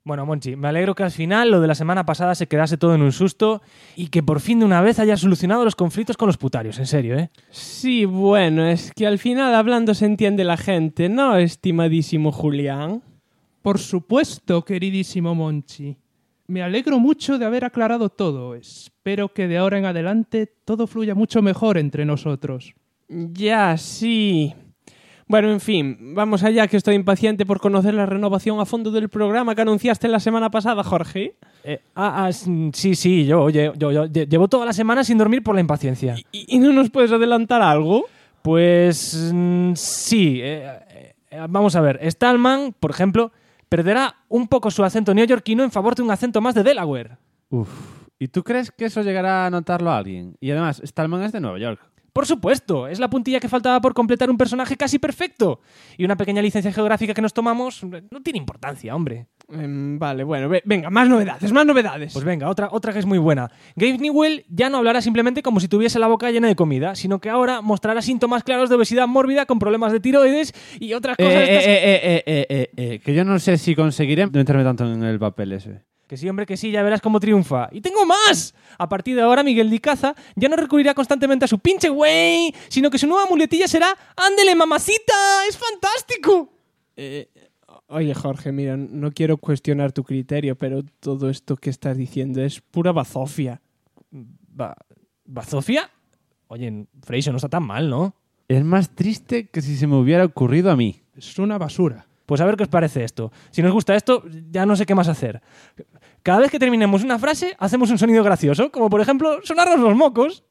Bueno, Monchi, me alegro que al final lo de la semana pasada se quedase todo en un susto y que por fin de una vez hayas solucionado los conflictos con los putarios, en serio, ¿eh? Sí, bueno, es que al final hablando se entiende la gente, ¿no, estimadísimo Julián? Por supuesto, queridísimo Monchi. Me alegro mucho de haber aclarado todo. Espero que de ahora en adelante todo fluya mucho mejor entre nosotros. Ya, sí. Bueno, en fin, vamos allá, que estoy impaciente por conocer la renovación a fondo del programa que anunciaste la semana pasada, Jorge. Sí, yo llevo toda la semana sin dormir por la impaciencia. ¿Y no nos puedes adelantar algo? Pues sí. Vamos a ver, Stallman, por ejemplo, perderá un poco su acento neoyorquino en favor de un acento más de Delaware. Uf, ¿y tú crees que eso llegará a notarlo a alguien? Y además, Stallman es de Nueva York. Por supuesto, es la puntilla que faltaba por completar un personaje casi perfecto. Y una pequeña licencia geográfica que nos tomamos no tiene importancia, hombre. Vale, bueno, venga, más novedades. Pues venga, otra que es muy buena. Gabe Newell ya no hablará simplemente como si tuviese la boca llena de comida, sino que ahora mostrará síntomas claros de obesidad mórbida con problemas de tiroides y otras cosas... Que yo no sé si conseguiré no meterme tanto en el papel ese. Que sí, hombre, que sí, ya verás cómo triunfa. ¡Y tengo más! A partir de ahora, Miguel Dicaza ya no recurrirá constantemente a su pinche güey, sino que su nueva muletilla será ¡ándele, mamacita! ¡Es fantástico! Oye, Jorge, mira, no quiero cuestionar tu criterio, pero todo esto que estás diciendo es pura bazofia. ¿Bazofia? Oye, Freixo, no está tan mal, ¿no? Es más triste que si se me hubiera ocurrido a mí. Es una basura. Pues a ver qué os parece esto. Si nos gusta esto, ya no sé qué más hacer. Cada vez que terminemos una frase, hacemos un sonido gracioso, como por ejemplo, sonarnos los mocos.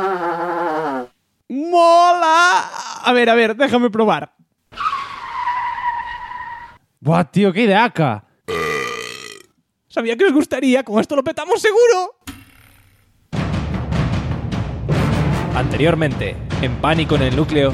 ¡Mola! A ver, déjame probar. ¡Buah, tío, qué ideaca! Sabía que os gustaría, con esto lo petamos seguro. Anteriormente, en Pánico en el Núcleo.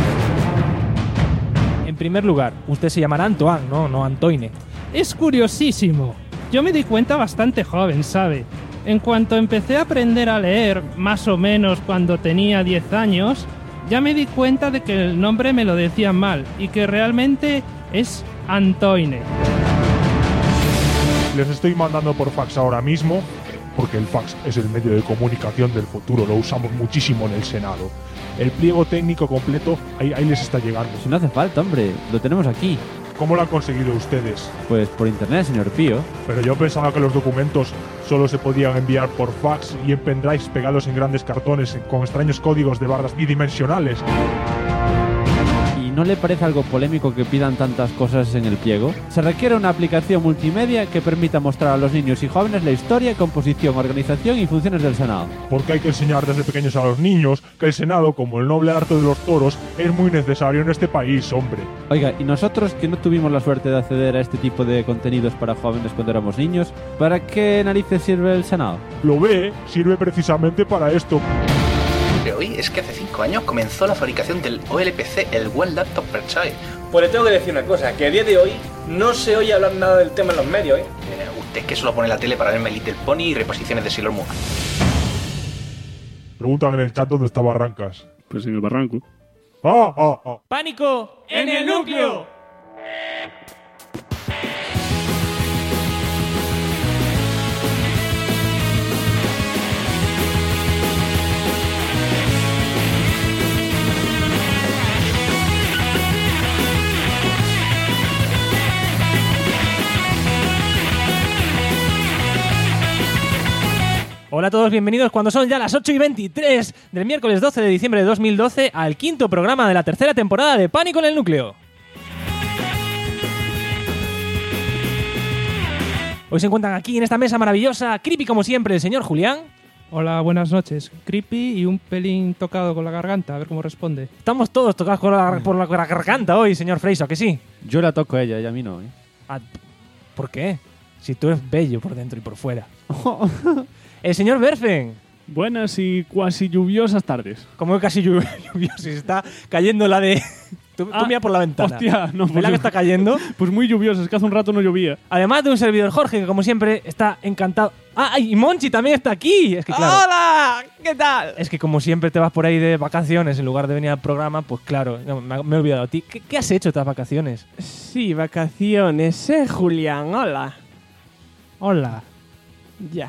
En primer lugar, usted se llamará Antoine, no Antoine. Es curiosísimo. Yo me di cuenta bastante joven, ¿sabe? En cuanto empecé a aprender a leer, más o menos cuando tenía 10 años, ya me di cuenta de que el nombre me lo decían mal y que realmente es Antoine. Les estoy mandando por fax ahora mismo, porque el fax es el medio de comunicación del futuro, lo usamos muchísimo en el Senado. El pliego técnico completo, ahí les está llegando. Si no hace falta, hombre, lo tenemos aquí. ¿Cómo lo han conseguido ustedes? Pues por internet, señor Pío. Pero yo pensaba que los documentos solo se podían enviar por fax y en pendrives pegados en grandes cartones con extraños códigos de barras bidimensionales. ¿No le parece algo polémico que pidan tantas cosas en el pliego? Se requiere una aplicación multimedia que permita mostrar a los niños y jóvenes la historia, composición, organización y funciones del Senado. Porque hay que enseñar desde pequeños a los niños que el Senado, como el noble arte de los toros, es muy necesario en este país, hombre. Oiga, ¿y nosotros que no tuvimos la suerte de acceder a este tipo de contenidos para jóvenes cuando éramos niños, para qué narices sirve el Senado? Lo ve, sirve precisamente para esto. De hoy es que hace 5 años comenzó la fabricación del OLPC, el One Laptop Per Child. Pues le tengo que decir una cosa, que a día de hoy no se oye hablar nada del tema en los medios, ¿eh? Usted es que solo pone la tele para verme Little Pony y reposiciones de Sailor Moon. Preguntan en el chat dónde está Barrancas. Pues en el barranco. ¡Pánico en el Núcleo! Hola a todos, bienvenidos cuando son ya las 8:23 del miércoles 12 de diciembre de 2012 al quinto programa de la tercera temporada de Pánico en el Núcleo. Hoy se encuentran aquí en esta mesa maravillosa, creepy como siempre, el señor Julián. Hola, buenas noches. Creepy y un pelín tocado con la garganta, a ver cómo responde. Estamos todos tocados por la garganta hoy, señor Freixo, ¿a que sí? Yo la toco a ella y a mí no, ¿eh? ¿Por qué? Si tú eres bello por dentro y por fuera. El señor Berfen. Buenas y cuasi lluviosas tardes. Como casi lluvioso, se está cayendo la de... Tú mira por la ventana. Hostia, no. ¿Ves la que está cayendo? Pues muy lluvioso, es que hace un rato no llovía. Además de un servidor Jorge, que como siempre está encantado. ¡Ah! Y Monchi también está aquí. Es que claro. ¡Hola! ¿Qué tal? Es que como siempre te vas por ahí de vacaciones en lugar de venir al programa, pues claro, me he olvidado a ti. ¿Qué has hecho estas vacaciones? Sí, vacaciones, Julián, hola. Hola. Ya.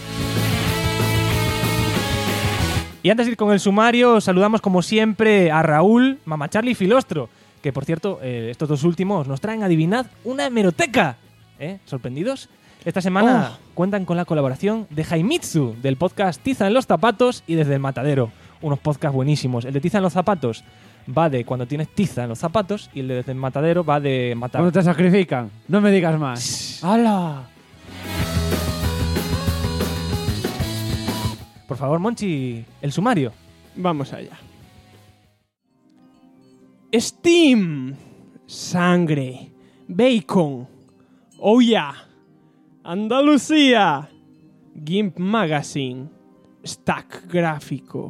Y antes de ir con el sumario, saludamos como siempre a Raúl, Mama Charlie y Filostro, que por cierto, estos dos últimos nos traen, adivinad, una hemeroteca. ¿Sorprendidos? Esta semana cuentan con la colaboración de Jaimitsu, del podcast Tiza en los zapatos y Desde el Matadero. Unos podcasts buenísimos. El de Tiza en los zapatos va de cuando tienes tiza en los zapatos y el de Desde el Matadero va de matar. Cuando te sacrifican. No me digas más. ¡Hala! Por favor, Monchi, el sumario. Vamos allá. Steam. Sangre. Bacon. Oh yeah. Andalucía. GIMP Magazine. Stack gráfico.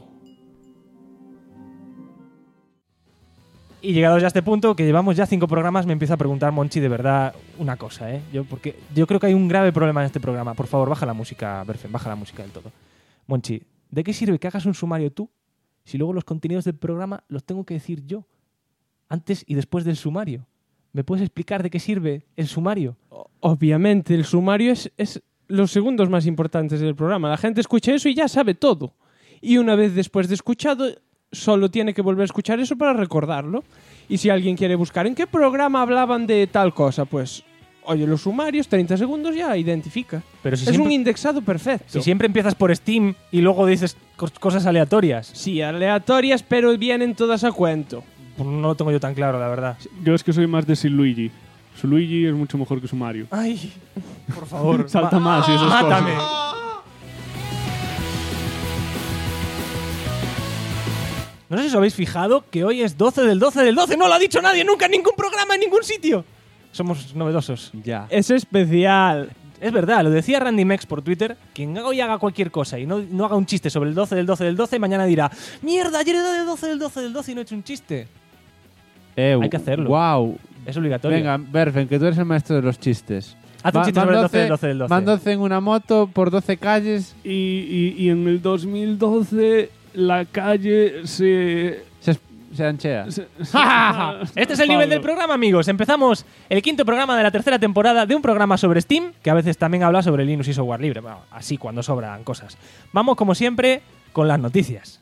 Y llegados ya a este punto, que llevamos ya 5 programas, me empieza a preguntar, Monchi, de verdad, una cosa, porque yo creo que hay un grave problema en este programa. Por favor, baja la música, Berfen, baja la música del todo. Monchi, ¿de qué sirve que hagas un sumario tú si luego los contenidos del programa los tengo que decir yo? Antes y después del sumario. ¿Me puedes explicar de qué sirve el sumario? Obviamente, el sumario es los segundos más importantes del programa. La gente escucha eso y ya sabe todo. Y una vez después de escuchado, solo tiene que volver a escuchar eso para recordarlo. Y si alguien quiere buscar en qué programa hablaban de tal cosa, pues oye los sumarios, 30 segundos ya identifica. Pero si es siempre, un indexado perfecto. Si siempre empiezas por Steam y luego dices cosas aleatorias. Sí, aleatorias, pero vienen todas a cuento. Pues no lo tengo yo tan claro, la verdad. Yo es que soy más de Luigi. Su Luigi es mucho mejor que su Mario. Ay, por favor. Salta más y esas ¡Mátame! cosas. No sé si os habéis fijado que hoy es 12 del 12 del 12. No lo ha dicho nadie nunca en ningún programa, en ningún sitio. Somos novedosos. Ya. Es especial. Es verdad, lo decía Randy Mex por Twitter. Quien hoy haga cualquier cosa y no haga un chiste sobre el 12 del 12 del 12, mañana dirá: ¡mierda, ayer era del 12 del 12 del 12 y no he hecho un chiste! Hay que hacerlo. Wow. Es obligatorio. Venga, Berfen, que tú eres el maestro de los chistes. Haz un chiste sobre el 12 del 12 del 12. Van 12 en una moto por 12 calles. Y en el 2012 la calle se anchea. Este es el nivel del programa, amigos. Empezamos el 5º programa de la 3ª temporada de un programa sobre Steam, que a veces también habla sobre Linux y software libre. Bueno, así cuando sobran cosas. Vamos, como siempre, con las noticias.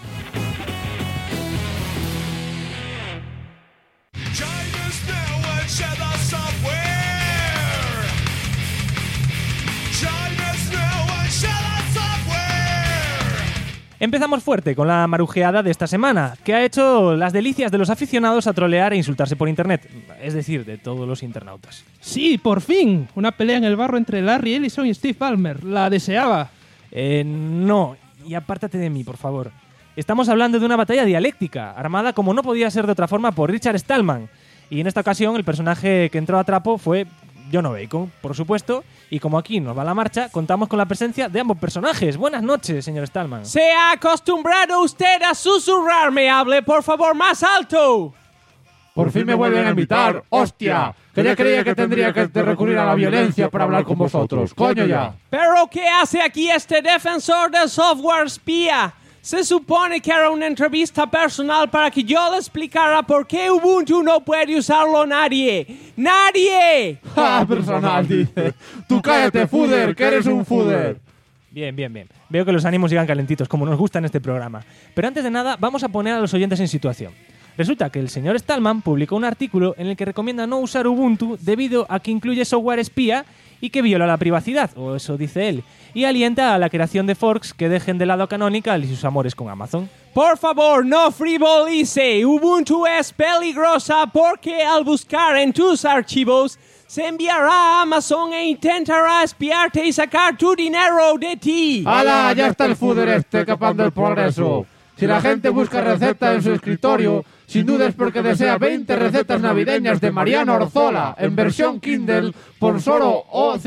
Empezamos fuerte con la marujeada de esta semana, que ha hecho las delicias de los aficionados a trolear e insultarse por internet, es decir, de todos los internautas. Sí, por fin. Una pelea en el barro entre Larry Ellison y Steve Ballmer. La deseaba. No, y apártate de mí, por favor. Estamos hablando de una batalla dialéctica, armada como no podía ser de otra forma por Richard Stallman. Y en esta ocasión el personaje que entró a trapo fue John O'Bacon, por supuesto, y como aquí nos va la marcha, contamos con la presencia de ambos personajes. Buenas noches, señor Stallman. ¿Se ha acostumbrado usted a susurrarme? Hable, por favor, más alto. Por fin me vuelven a invitar. ¡Hostia! Que ya creía que tendría que recurrir a la violencia para hablar con vosotros. ¡Coño ya! ¿Pero qué hace aquí este defensor del software espía? Se supone que era una entrevista personal para que yo le explicara por qué Ubuntu no puede usarlo nadie. ¡Nadie! ¡Ah, personal, dice! ¡Tú cállate, Fuder, que eres un Fuder! Bien, bien, bien. Veo que los ánimos llegan calentitos, como nos gusta en este programa. Pero antes de nada, vamos a poner a los oyentes en situación. Resulta que el señor Stallman publicó un artículo en el que recomienda no usar Ubuntu debido a que incluye software espía y que viola la privacidad, o eso dice él, y alienta a la creación de forks que dejen de lado a Canonical y sus amores con Amazon. Por favor, no frivolice. Ubuntu es peligrosa porque al buscar en tus archivos se enviará a Amazon e intentará espiarte y sacar tu dinero de ti. ¡Hala! Ya está el Fuder este capando el progreso. Si la gente busca receta en su escritorio, sin duda es porque desea 20 recetas navideñas de Mariano Orzola en versión Kindle por solo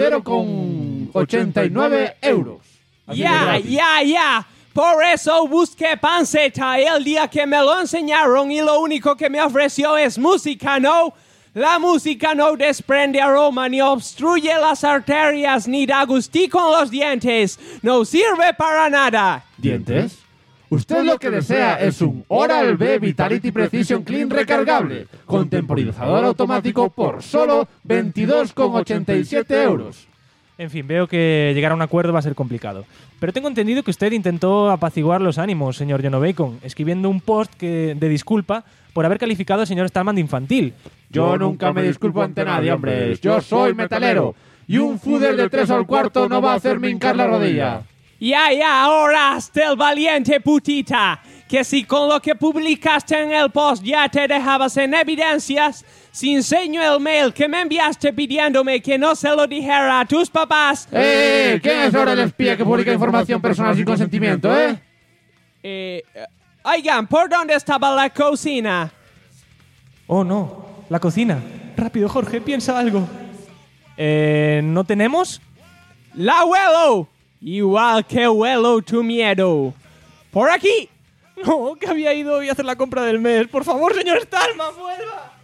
0,89 euros. Ya. Por eso busqué panceta el día que me lo enseñaron y lo único que me ofreció es música, ¿no? La música no desprende aroma ni obstruye las arterias ni da gustí con los dientes. No sirve para nada. ¿Dientes? Usted lo que desea es un Oral-B Vitality Precision Clean recargable con temporizador automático por solo 22,87 euros. En fin, veo que llegar a un acuerdo va a ser complicado. Pero tengo entendido que usted intentó apaciguar los ánimos, señor Jono Bacon, escribiendo un post de disculpa por haber calificado al señor Stallman de infantil. Yo nunca me disculpo ante nadie, hombre. Yo soy metalero. Y un fútbol de 3 al cuarto no va a hacerme hincar la rodilla. Ya, ahora hasta el valiente putita. Que si con lo que publicaste en el post ya te dejabas en evidencias, si enseño el mail que me enviaste pidiéndome que no se lo dijera a tus papás. ¿Quién es ahora el espía que publica información personal sin consentimiento, Oigan, ¿por dónde estaba la cocina? Oh, no. La cocina. Rápido, Jorge, piensa algo. ¿No tenemos? ¡La huelo! Igual que huelo tu miedo. ¡Por aquí! No, que había ido hoy a hacer la compra del mes. Por favor, señor Stallman, vuelva.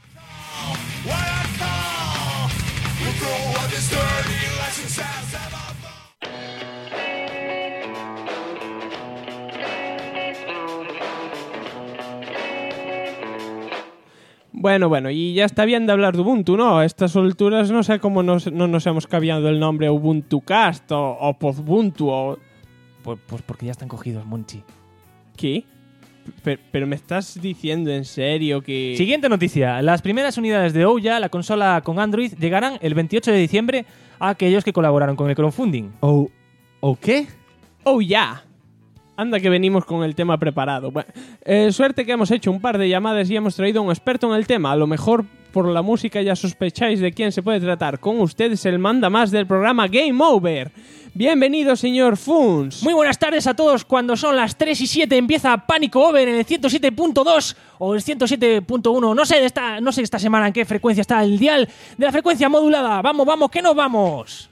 Bueno, y ya está bien de hablar de Ubuntu, ¿no? A estas alturas no sé cómo no nos hemos cambiado el nombre UbuntuCast o Podbuntu o... Pues porque ya están cogidos, Monchi. ¿Qué? Pero me estás diciendo en serio que... Siguiente noticia. Las primeras unidades de Ouya, la consola con Android, llegarán el 28 de diciembre a aquellos que colaboraron con el crowdfunding. ¿O qué? ¡Oh, ya! Anda que venimos con el tema preparado. Bueno, suerte que hemos hecho un par de llamadas y hemos traído a un experto en el tema. A lo mejor por la música ya sospecháis de quién se puede tratar. Con ustedes el mandamás del programa Game Over. Bienvenido, señor Funs. Muy buenas tardes a todos. Cuando son las 3:07 empieza Pánico Over en el 107.2 o el 107.1. No sé esta semana en qué frecuencia está el dial de la frecuencia modulada. Vamos, que nos vamos.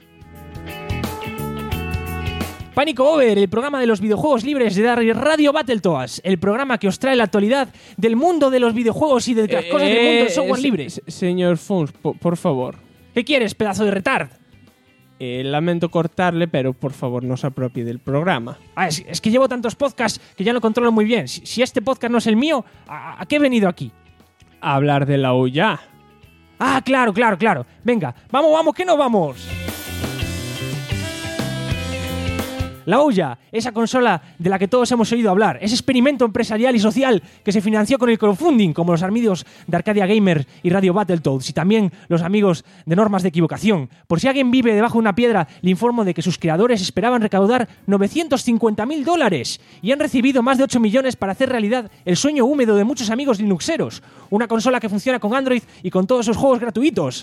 Pánico Over, el programa de los videojuegos libres de Radio Battletoads, el programa que os trae la actualidad del mundo de los videojuegos y de las cosas del mundo del software libre. Señor Funs, por favor. ¿Qué quieres, pedazo de retard? Lamento cortarle, pero por favor no se apropie del programa. Es que llevo tantos podcasts que ya lo controlo muy bien. Si este podcast no es el mío, ¿a qué he venido aquí? A hablar de la Ouya. Ah, claro. Venga, vamos, que nos vamos. La Ouya, esa consola de la que todos hemos oído hablar, ese experimento empresarial y social que se financió con el crowdfunding, como los amigos de Arcadia Gamer y Radio Battletoads, y también los amigos de Normas de Equivocación. Por si alguien vive debajo de una piedra, le informo de que sus creadores esperaban recaudar $950.000 y han recibido más de 8 millones para hacer realidad el sueño húmedo de muchos amigos linuxeros, una consola que funciona con Android y con todos sus juegos gratuitos.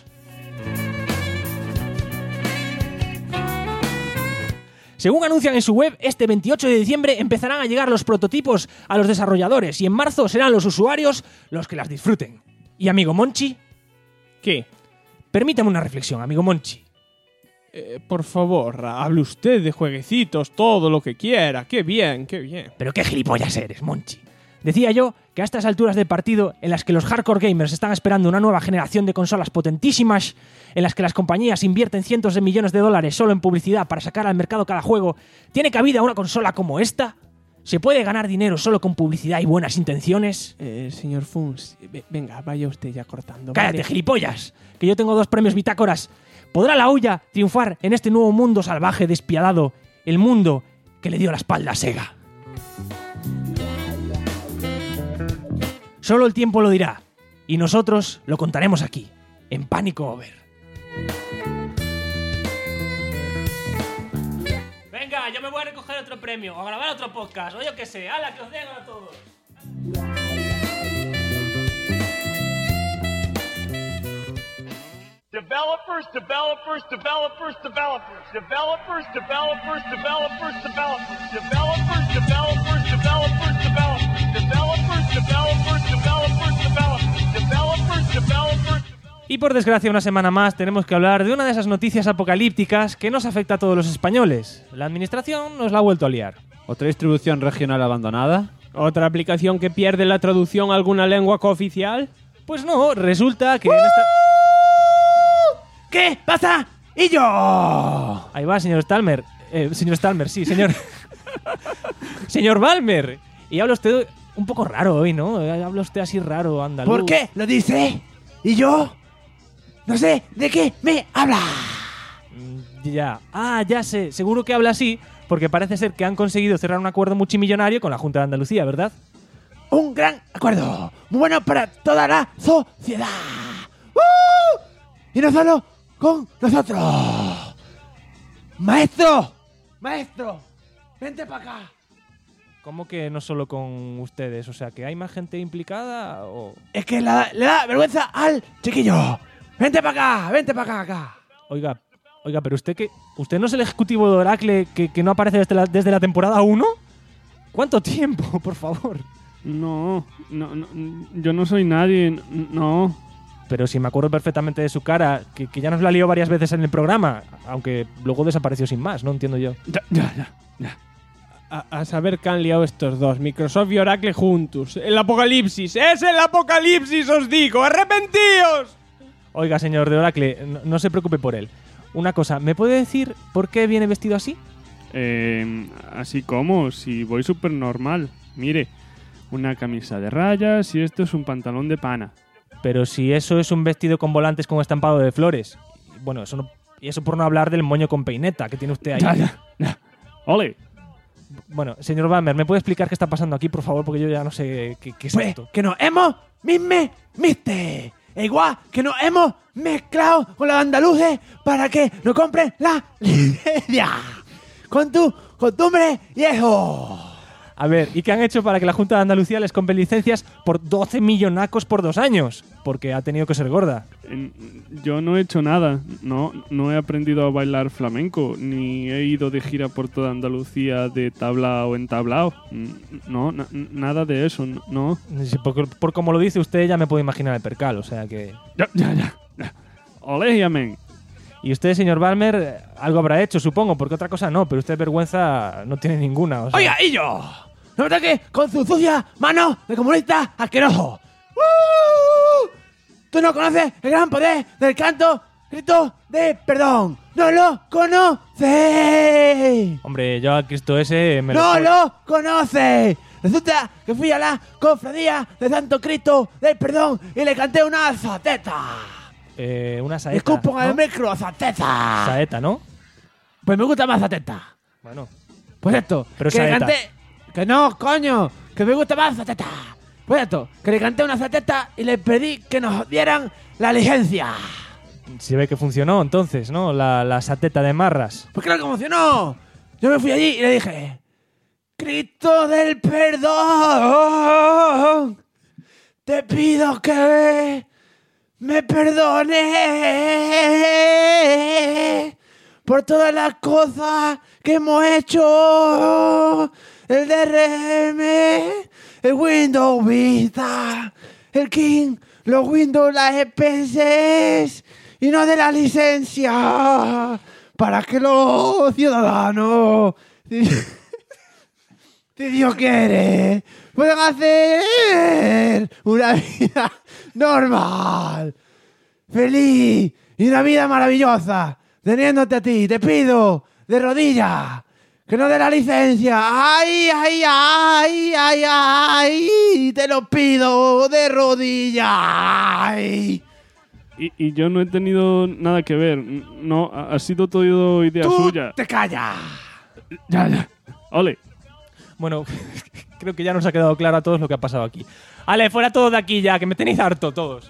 Según anuncian en su web, este 28 de diciembre empezarán a llegar los prototipos a los desarrolladores y en marzo serán los usuarios los que las disfruten. ¿Y amigo Monchi? ¿Qué? Permítame una reflexión, amigo Monchi. Por favor, hable usted de jueguecitos, todo lo que quiera. ¡Qué bien! Pero qué gilipollas eres, Monchi. Decía yo que a estas alturas del partido, en las que los hardcore gamers están esperando una nueva generación de consolas potentísimas, en las que las compañías invierten cientos de millones de dólares solo en publicidad para sacar al mercado cada juego, ¿tiene cabida una consola como esta? ¿Se puede ganar dinero solo con publicidad y buenas intenciones? Señor Funs, venga, vaya usted ya cortando. ¡Cállate, gilipollas! Que yo tengo 2 premios bitácoras. ¿Podrá la Ouya triunfar en este nuevo mundo salvaje, despiadado? El mundo que le dio la espalda a Sega. Solo el tiempo lo dirá, y nosotros lo contaremos aquí, en Pánico Over. Venga, yo me voy a recoger otro premio, o a grabar otro podcast, o yo qué sé, ¡hala, que os den a todos! Developers. Y por desgracia, una semana más tenemos que hablar de una de esas noticias apocalípticas que nos afecta a todos los españoles. La administración nos la ha vuelto a liar. ¿Otra distribución regional abandonada? ¿Otra aplicación que pierde la traducción a alguna lengua cooficial? Pues no, resulta que en esta... ¿Qué pasa? ¡Y yo! Ahí va, señor Stalmer. Señor Stalmer, sí, señor... Señor Balmer. Y habla usted un poco raro hoy, ¿no? Habla usted así raro, andaluz. ¿Por qué lo dice? ¿Y yo? No sé de qué me habla. Ya. Ah, ya sé. Seguro que habla así porque parece ser que han conseguido cerrar un acuerdo multimillonario con la Junta de Andalucía, ¿verdad? Un gran acuerdo, muy bueno para toda la sociedad. Y no solo con nosotros. Maestro, vente para acá. ¿Cómo que no solo con ustedes? O sea, ¿que hay más gente implicada o...? Es que le da vergüenza al chiquillo. Vente para acá. Oiga, pero ¿usted no es el ejecutivo de Oracle que no aparece desde la temporada 1? ¿Cuánto tiempo, por favor? No, yo no soy nadie, no. Pero si me acuerdo perfectamente de su cara, que ya nos la lió varias veces en el programa, aunque luego desapareció sin más, no entiendo yo. Ya. A saber qué han liado estos dos, Microsoft y Oracle juntos. El apocalipsis, es el apocalipsis, os digo, arrepentíos. Oiga, señor de Oracle, no se preocupe por él. Una cosa, ¿me puede decir por qué viene vestido así? Así como, si voy súper normal. Mire, una camisa de rayas y esto es un pantalón de pana. Pero si eso es un vestido con volantes con estampado de flores. Bueno, y eso por no hablar del moño con peineta que tiene usted ahí. Ya. ¡Ole! Bueno, señor Bamber, ¿me puede explicar qué está pasando aquí, por favor? Porque yo ya no sé qué es Pues esto. que nos hemos miste. E igual que nos hemos mezclado con los andaluces para que nos compren la licencia. Con tu costumbre y eso. A ver, ¿y qué han hecho para que la Junta de Andalucía les compre licencias por 12 millonacos por 2 años? Porque ha tenido que ser gorda. Yo no he hecho nada. No he aprendido a bailar flamenco, ni he ido de gira por toda Andalucía de tablao en tablao. No, nada de eso, no. Sí, por como lo dice usted, ya me puedo imaginar el percal, o sea que... Ya. Ole y amén. Y usted, señor Balmer, algo habrá hecho, supongo, porque otra cosa no, pero usted vergüenza no tiene ninguna. O sea... Oiga, y yo. No me toque con su sucia mano de comunista asqueroso. ¿Tú no conoces el gran poder del canto grito de perdón? ¡No lo conoces! Hombre, yo a Cristo ese me ¡No lo conoces! Resulta que fui a la cofradía de Santo Cristo del Perdón y le canté una zateta. Una saeta, Disculpa ¿no? el micro, zateta. Saeta, ¿no? Pues me gusta más zateta. Bueno. Pues esto, Pero que le saeta. canté... Que no, coño, que me gusta más zateta. Pues esto, que le canté una zateta y le pedí que nos dieran la licencia. Se ve que funcionó entonces, ¿no? La sateta de marras. Pues claro que funcionó. Yo me fui allí y le dije... Cristo del perdón, te pido que me perdones por todas las cosas que hemos hecho. El DRM, el Windows Vista, el King, los Windows, las EPS y no de la licencia para que los ciudadanos, si Dios quiere, puedan hacer una vida normal, feliz y una vida maravillosa, teniéndote a ti. Te pido de rodillas que no dé la licencia. ¡Ay, ay, ay, ay, ay! Te lo pido de rodillas. ¡Ay! Y yo no he tenido nada que ver. No, ha sido todo idea ¡Tú suya. te callas! Ya. Ole. Bueno, creo que ya nos ha quedado claro a todos lo que ha pasado aquí. Ale, fuera todos de aquí ya, que me tenéis harto todos.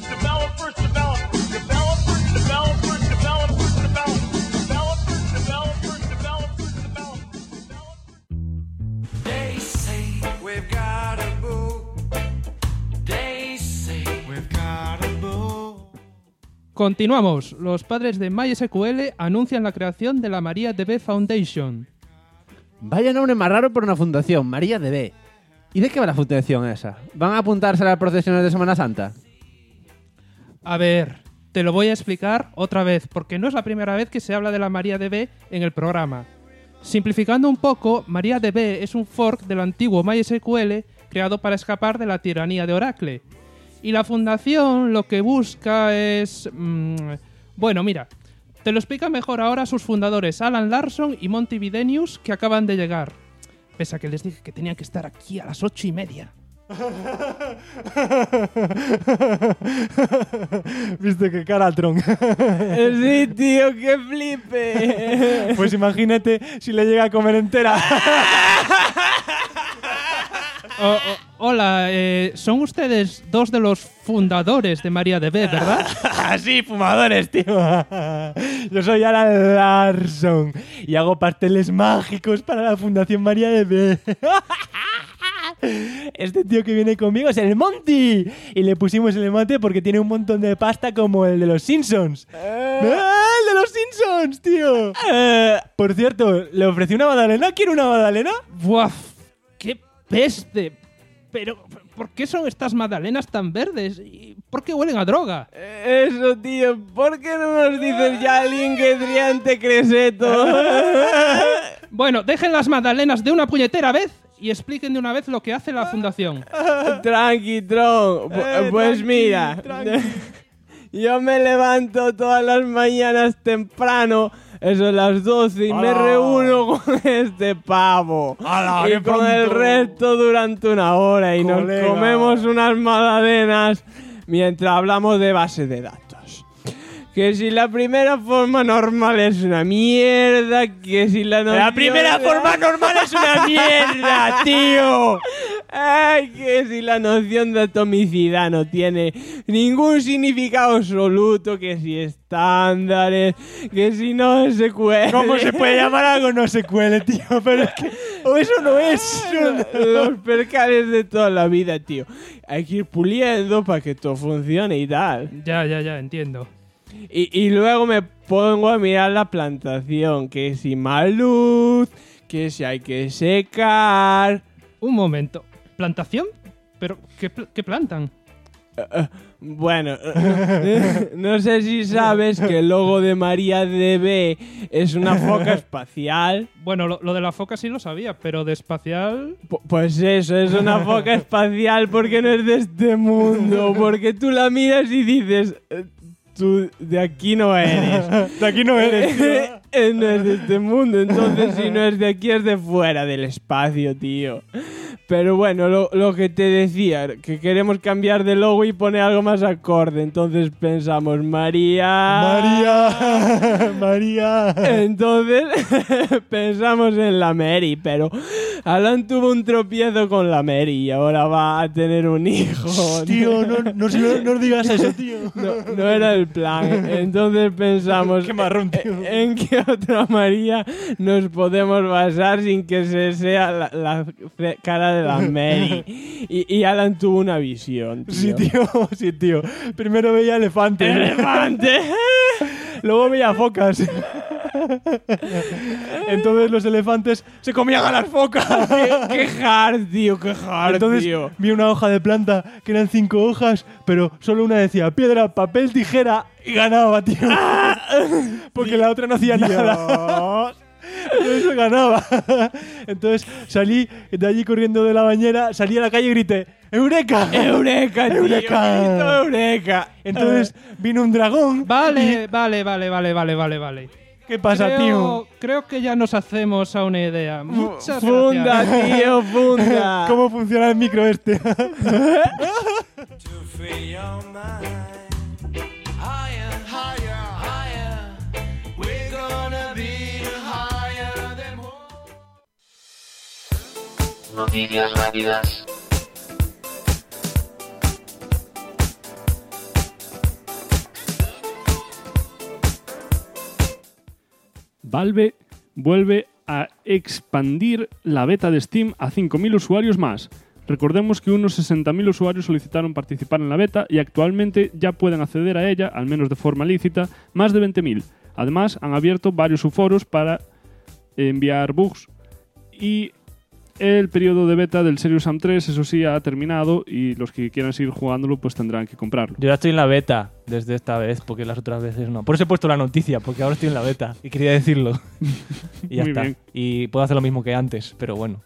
Continuamos. Los padres de MySQL anuncian la creación de la MariaDB Foundation. Vaya nombre más raro por una fundación, MariaDB. ¿Y de qué va la fundación esa? ¿Van a apuntarse a las procesiones de Semana Santa? A ver, te lo voy a explicar otra vez, porque no es la primera vez que se habla de la MariaDB en el programa. Simplificando un poco, MariaDB es un fork del antiguo MySQL creado para escapar de la tiranía de Oracle. Y la fundación lo que busca es... Bueno, mira, te lo explica mejor ahora sus fundadores Alan Larson y Monty Bidenius, que acaban de llegar. Pese a que les dije que tenían que estar aquí a las 8:30. ¿Viste qué cara, Tron? Sí, tío, qué flipe. Pues imagínate si le llega a comer entera. Hola, son ustedes dos de los fundadores de María de B, ¿verdad? Sí, fumadores, tío. Yo soy Alan Larson y hago pasteles mágicos para la Fundación María de B. Este tío que viene conmigo es el Monty. Y le pusimos el mote porque tiene un montón de pasta como el de los Simpsons. ¡El de los Simpsons, tío! Por cierto, le ofrecí una magdalena. ¿Quiere una magdalena? ¡Buah! ¡Qué peste! Pero, ¿por qué son estas magdalenas tan verdes? ¿Y por qué huelen a droga? Eso, tío, ¿por qué no nos dices ya el ingrediente creseto? Bueno, dejen las magdalenas de una puñetera vez y expliquen de una vez lo que hace la fundación. Tranqui, Tron. Pues mira, yo me levanto todas las mañanas temprano, eso es las 12, y me reúno con este pavo. ¡Hala, Y qué con el pronto! resto durante una hora y Colega. nos comemos unas magdalenas mientras hablamos de base de datos. Que si la primera forma normal es una mierda, que si la noción ¡La primera de- forma normal es una mierda, tío! Ay, que si la noción de atomicidad no tiene ningún significado absoluto, que si estándares, que si no se cuele. ¿Cómo se puede llamar algo no se cuele, tío? Pero es que... o eso no es. Los percales de toda la vida, tío. Hay que ir puliendo para que todo funcione y tal. Ya, entiendo. Y luego me pongo a mirar la plantación, que si mal luz, que si hay que secar. Un momento. ¿Plantación? ¿Pero qué plantan? Bueno, no sé si sabes que el logo de María DB es una foca espacial. Bueno, lo de la foca sí lo sabía, pero de espacial... Pues eso, es una foca espacial porque no es de este mundo. Porque tú la miras y dices, tú de aquí no eres. De aquí no eres, tío. No es de este mundo, entonces si no es de aquí es de fuera del espacio, tío. Pero bueno, lo que te decía, que queremos cambiar de logo y poner algo más acorde. Entonces pensamos, María. Entonces pensamos en la Mary, pero Alan tuvo un tropiezo con la Mary y ahora va a tener un hijo. Tío, no digas eso, tío. No era el plan. Entonces pensamos, Qué marrón, tío. ¿en qué otra María nos podemos basar sin que se sea la cara de la Mary? Y Alan tuvo una visión, tío. Sí, tío. Primero veía elefantes. ¡Elefante! Luego veía focas. Entonces los elefantes se comían a las focas. ¡Qué hard, tío! ¡Qué hard, Entonces tío! vi una hoja de planta que eran 5 hojas, pero solo una decía piedra, papel, tijera y ganaba, tío. Porque la otra no hacía nada. Entonces ganaba. Entonces salí de allí corriendo de la bañera, salí a la calle y grité ¡Eureka! ¡Eureka, tío! ¡Eureka! ¡Grito Eureka! Entonces vino un dragón. Vale. ¿Qué pasa, tío? Creo que ya nos hacemos a una idea. Muchas ¡Funda, gracias. tío! ¡Funda! ¿Cómo funciona el micro este? Noticias rápidas. Valve vuelve a expandir la beta de Steam a 5.000 usuarios más. Recordemos que unos 60.000 usuarios solicitaron participar en la beta y actualmente ya pueden acceder a ella, al menos de forma lícita, más de 20.000. Además, han abierto varios subforos para enviar bugs y el periodo de beta del Serious Sam 3, eso sí, ha terminado y los que quieran seguir jugándolo pues tendrán que comprarlo. Yo ya estoy en la beta desde esta vez, porque las otras veces no. Por eso he puesto la noticia, porque ahora estoy en la beta y quería decirlo. Y ya Muy está. bien. Y puedo hacer lo mismo que antes, pero bueno.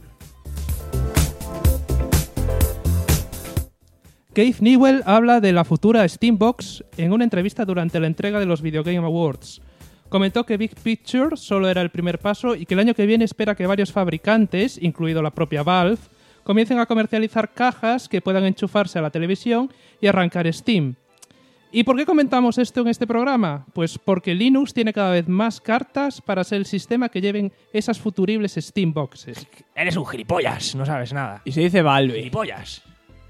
Keith Newell habla de la futura Steambox en una entrevista durante la entrega de los Video Game Awards. Comentó que Big Picture solo era el primer paso y que el año que viene espera que varios fabricantes, incluido la propia Valve, comiencen a comercializar cajas que puedan enchufarse a la televisión y arrancar Steam. ¿Y por qué comentamos esto en este programa? Pues porque Linux tiene cada vez más cartas para ser el sistema que lleven esas futuribles Steam Boxes. Eres un gilipollas, no sabes nada. Y se dice Valve. Gilipollas.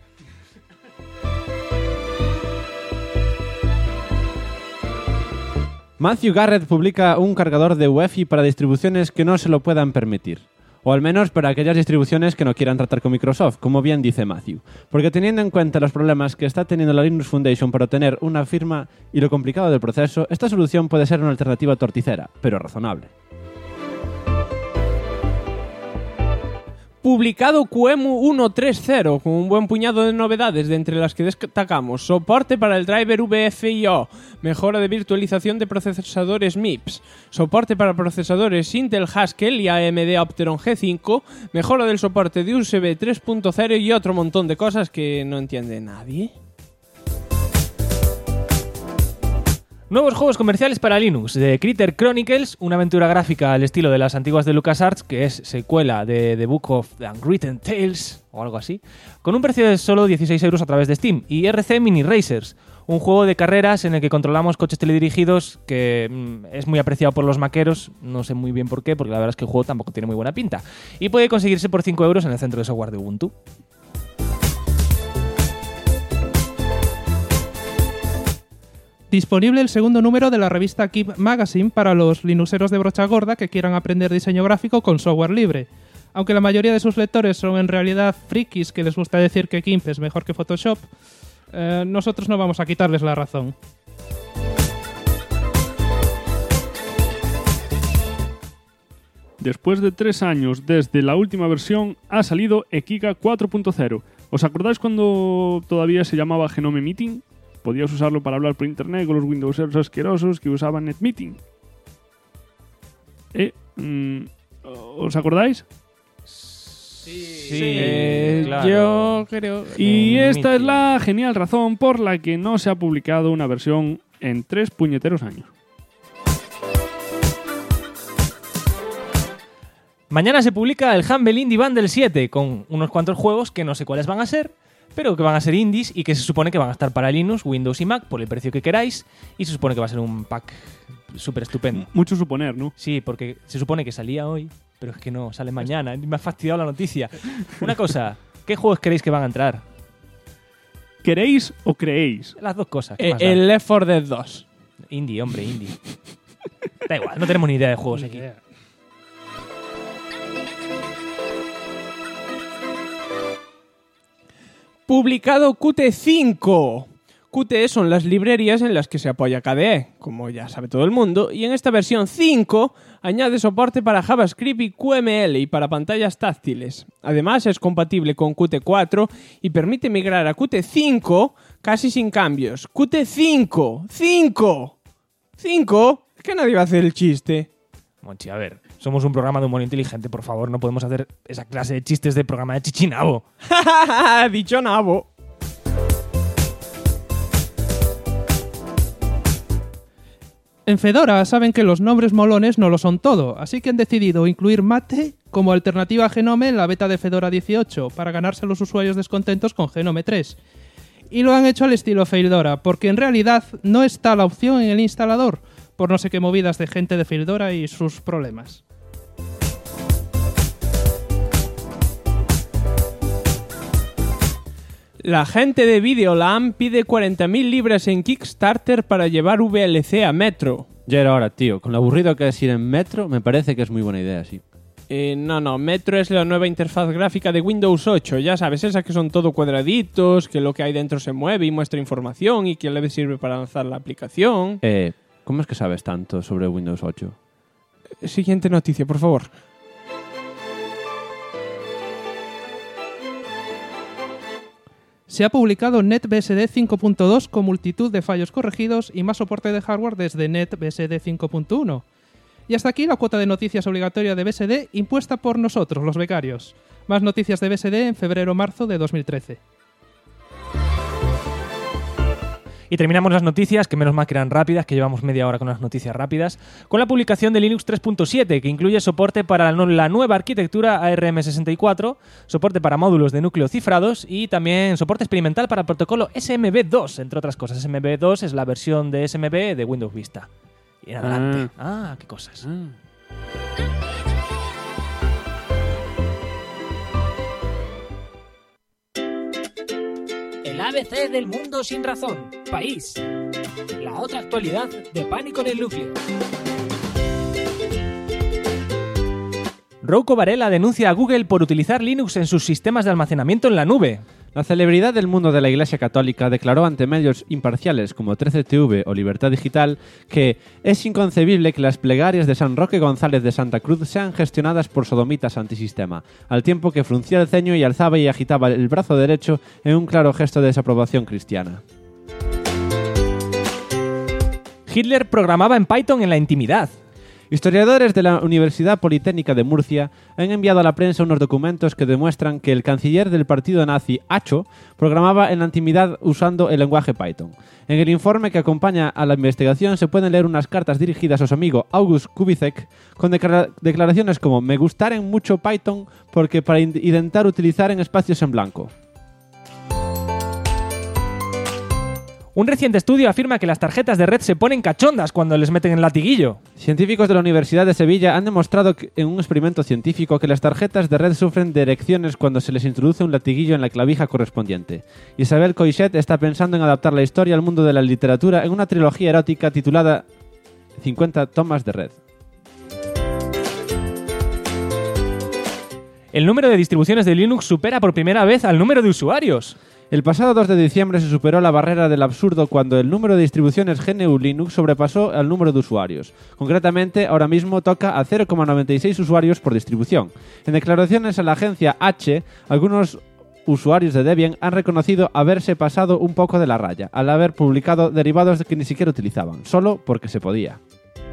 Matthew Garrett publica un cargador de UEFI para distribuciones que no se lo puedan permitir. O al menos para aquellas distribuciones que no quieran tratar con Microsoft, como bien dice Matthew. Porque teniendo en cuenta los problemas que está teniendo la Linux Foundation para obtener una firma y lo complicado del proceso, esta solución puede ser una alternativa torticera, pero razonable. Publicado QEMU 1.3.0 con un buen puñado de novedades, de entre las que destacamos soporte para el driver VFIO, mejora de virtualización de procesadores MIPS, soporte para procesadores Intel Haskell y AMD Opteron G5, mejora del soporte de USB 3.0 y otro montón de cosas que no entiende nadie. Nuevos juegos comerciales para Linux, de Critter Chronicles, una aventura gráfica al estilo de las antiguas de LucasArts, que es secuela de The Book of the Unwritten Tales, o algo así, con un precio de solo 16 € a través de Steam, y RC Mini Racers, un juego de carreras en el que controlamos coches teledirigidos que es muy apreciado por los maqueros, no sé muy bien por qué, porque la verdad es que el juego tampoco tiene muy buena pinta, y puede conseguirse por 5 € en el centro de software de Ubuntu. Disponible el segundo número de la revista Keep Magazine para los linuxeros de brocha gorda que quieran aprender diseño gráfico con software libre. Aunque la mayoría de sus lectores son en realidad frikis que les gusta decir que GIMP es mejor que Photoshop, nosotros no vamos a quitarles la razón. Después de 3 años desde la última versión, ha salido Ekiga 4.0. ¿Os acordáis cuando todavía se llamaba Genome Meeting? Podías usarlo para hablar por internet con los Windowseros asquerosos que usaban NetMeeting. ¿Os acordáis? Sí, claro. Yo creo... Y esta es la genial razón por la que no se ha publicado una versión en 3 puñeteros años. Mañana se publica el Humble Indie Bundle 7 con unos cuantos juegos que no sé cuáles van a ser, pero que van a ser indies y que se supone que van a estar para Linux, Windows y Mac por el precio que queráis, y se supone que va a ser un pack súper estupendo. Mucho suponer, ¿no? Sí, porque se supone que salía hoy, pero es que no, sale mañana. Me ha fastidiado la noticia. Una cosa, ¿qué juegos creéis que van a entrar? ¿Queréis o creéis? Las dos cosas. ¿qué más da? El Left 4 Dead 2. Indie, hombre, indie. Da igual, no tenemos ni idea de juegos aquí. Publicado Qt 5. Qt son las librerías en las que se apoya KDE, como ya sabe todo el mundo, y en esta versión 5 añade soporte para JavaScript y QML y para pantallas táctiles. Además es compatible con Qt 4 y permite migrar a Qt 5 casi sin cambios. Qt 5. ¿5? Es que nadie va a hacer el chiste. Monchi, a ver, somos un programa de humor inteligente, por favor, no podemos hacer esa clase de chistes de programa de chichinabo. Dicho nabo. En Fedora saben que los nombres molones no lo son todo, así que han decidido incluir Mate como alternativa a Genome en la beta de Fedora 18 para ganarse a los usuarios descontentos con Genome 3. Y lo han hecho al estilo Fedora, porque en realidad no está la opción en el instalador, por no sé qué movidas de gente de Fedora y sus problemas. La gente de Videoland pide 40.000 libras en Kickstarter para llevar VLC a Metro. Ya era hora, tío. Con lo aburrido que es ir en Metro, me parece que es muy buena idea, sí. No, Metro es la nueva interfaz gráfica de Windows 8. Ya sabes, esas que son todo cuadraditos, que lo que hay dentro se mueve y muestra información y que le sirve para lanzar la aplicación. ¿Cómo es que sabes tanto sobre Windows 8? Siguiente noticia, por favor. Se ha publicado NetBSD 5.2 con multitud de fallos corregidos y más soporte de hardware desde NetBSD 5.1. Y hasta aquí la cuota de noticias obligatoria de BSD impuesta por nosotros, los becarios. Más noticias de BSD en febrero-marzo de 2013. Y terminamos las noticias, que menos mal que eran rápidas, que llevamos media hora con las noticias rápidas, con la publicación de Linux 3.7, que incluye soporte para la nueva arquitectura ARM64, soporte para módulos de núcleo cifrados y también soporte experimental para el protocolo SMB2, entre otras cosas. SMB2 es la versión de SMB de Windows Vista. Y en adelante. Qué cosas. El ABC del mundo sin razón. País. La otra actualidad de Pánico en el Núcleo. Rouco Varela denuncia a Google por utilizar Linux en sus sistemas de almacenamiento en la nube. La celebridad del mundo de la Iglesia Católica declaró ante medios imparciales como 13TV o Libertad Digital que es inconcebible que las plegarias de San Roque González de Santa Cruz sean gestionadas por sodomitas antisistema, al tiempo que fruncía el ceño y alzaba y agitaba el brazo derecho en un claro gesto de desaprobación cristiana. Hitler programaba en Python en la intimidad. Historiadores de la Universidad Politécnica de Murcia han enviado a la prensa unos documentos que demuestran que el canciller del partido nazi, Acho, programaba en la intimidad usando el lenguaje Python. En el informe que acompaña a la investigación se pueden leer unas cartas dirigidas a su amigo August Kubicek con declaraciones como «Me gustaren mucho Python porque para intentar utilizar en espacios en blanco». Un reciente estudio afirma que las tarjetas de red se ponen cachondas cuando les meten el latiguillo. Científicos de la Universidad de Sevilla han demostrado en un experimento científico que las tarjetas de red sufren de erecciones cuando se les introduce un latiguillo en la clavija correspondiente. Isabel Coixet está pensando en adaptar la historia al mundo de la literatura en una trilogía erótica titulada 50 tomas de red. El número de distribuciones de Linux supera por primera vez al número de usuarios. El pasado 2 de diciembre se superó la barrera del absurdo cuando el número de distribuciones GNU Linux sobrepasó al número de usuarios. Concretamente, ahora mismo toca a 0,96 usuarios por distribución. En declaraciones a la agencia H, algunos usuarios de Debian han reconocido haberse pasado un poco de la raya, al haber publicado derivados que ni siquiera utilizaban, solo porque se podía.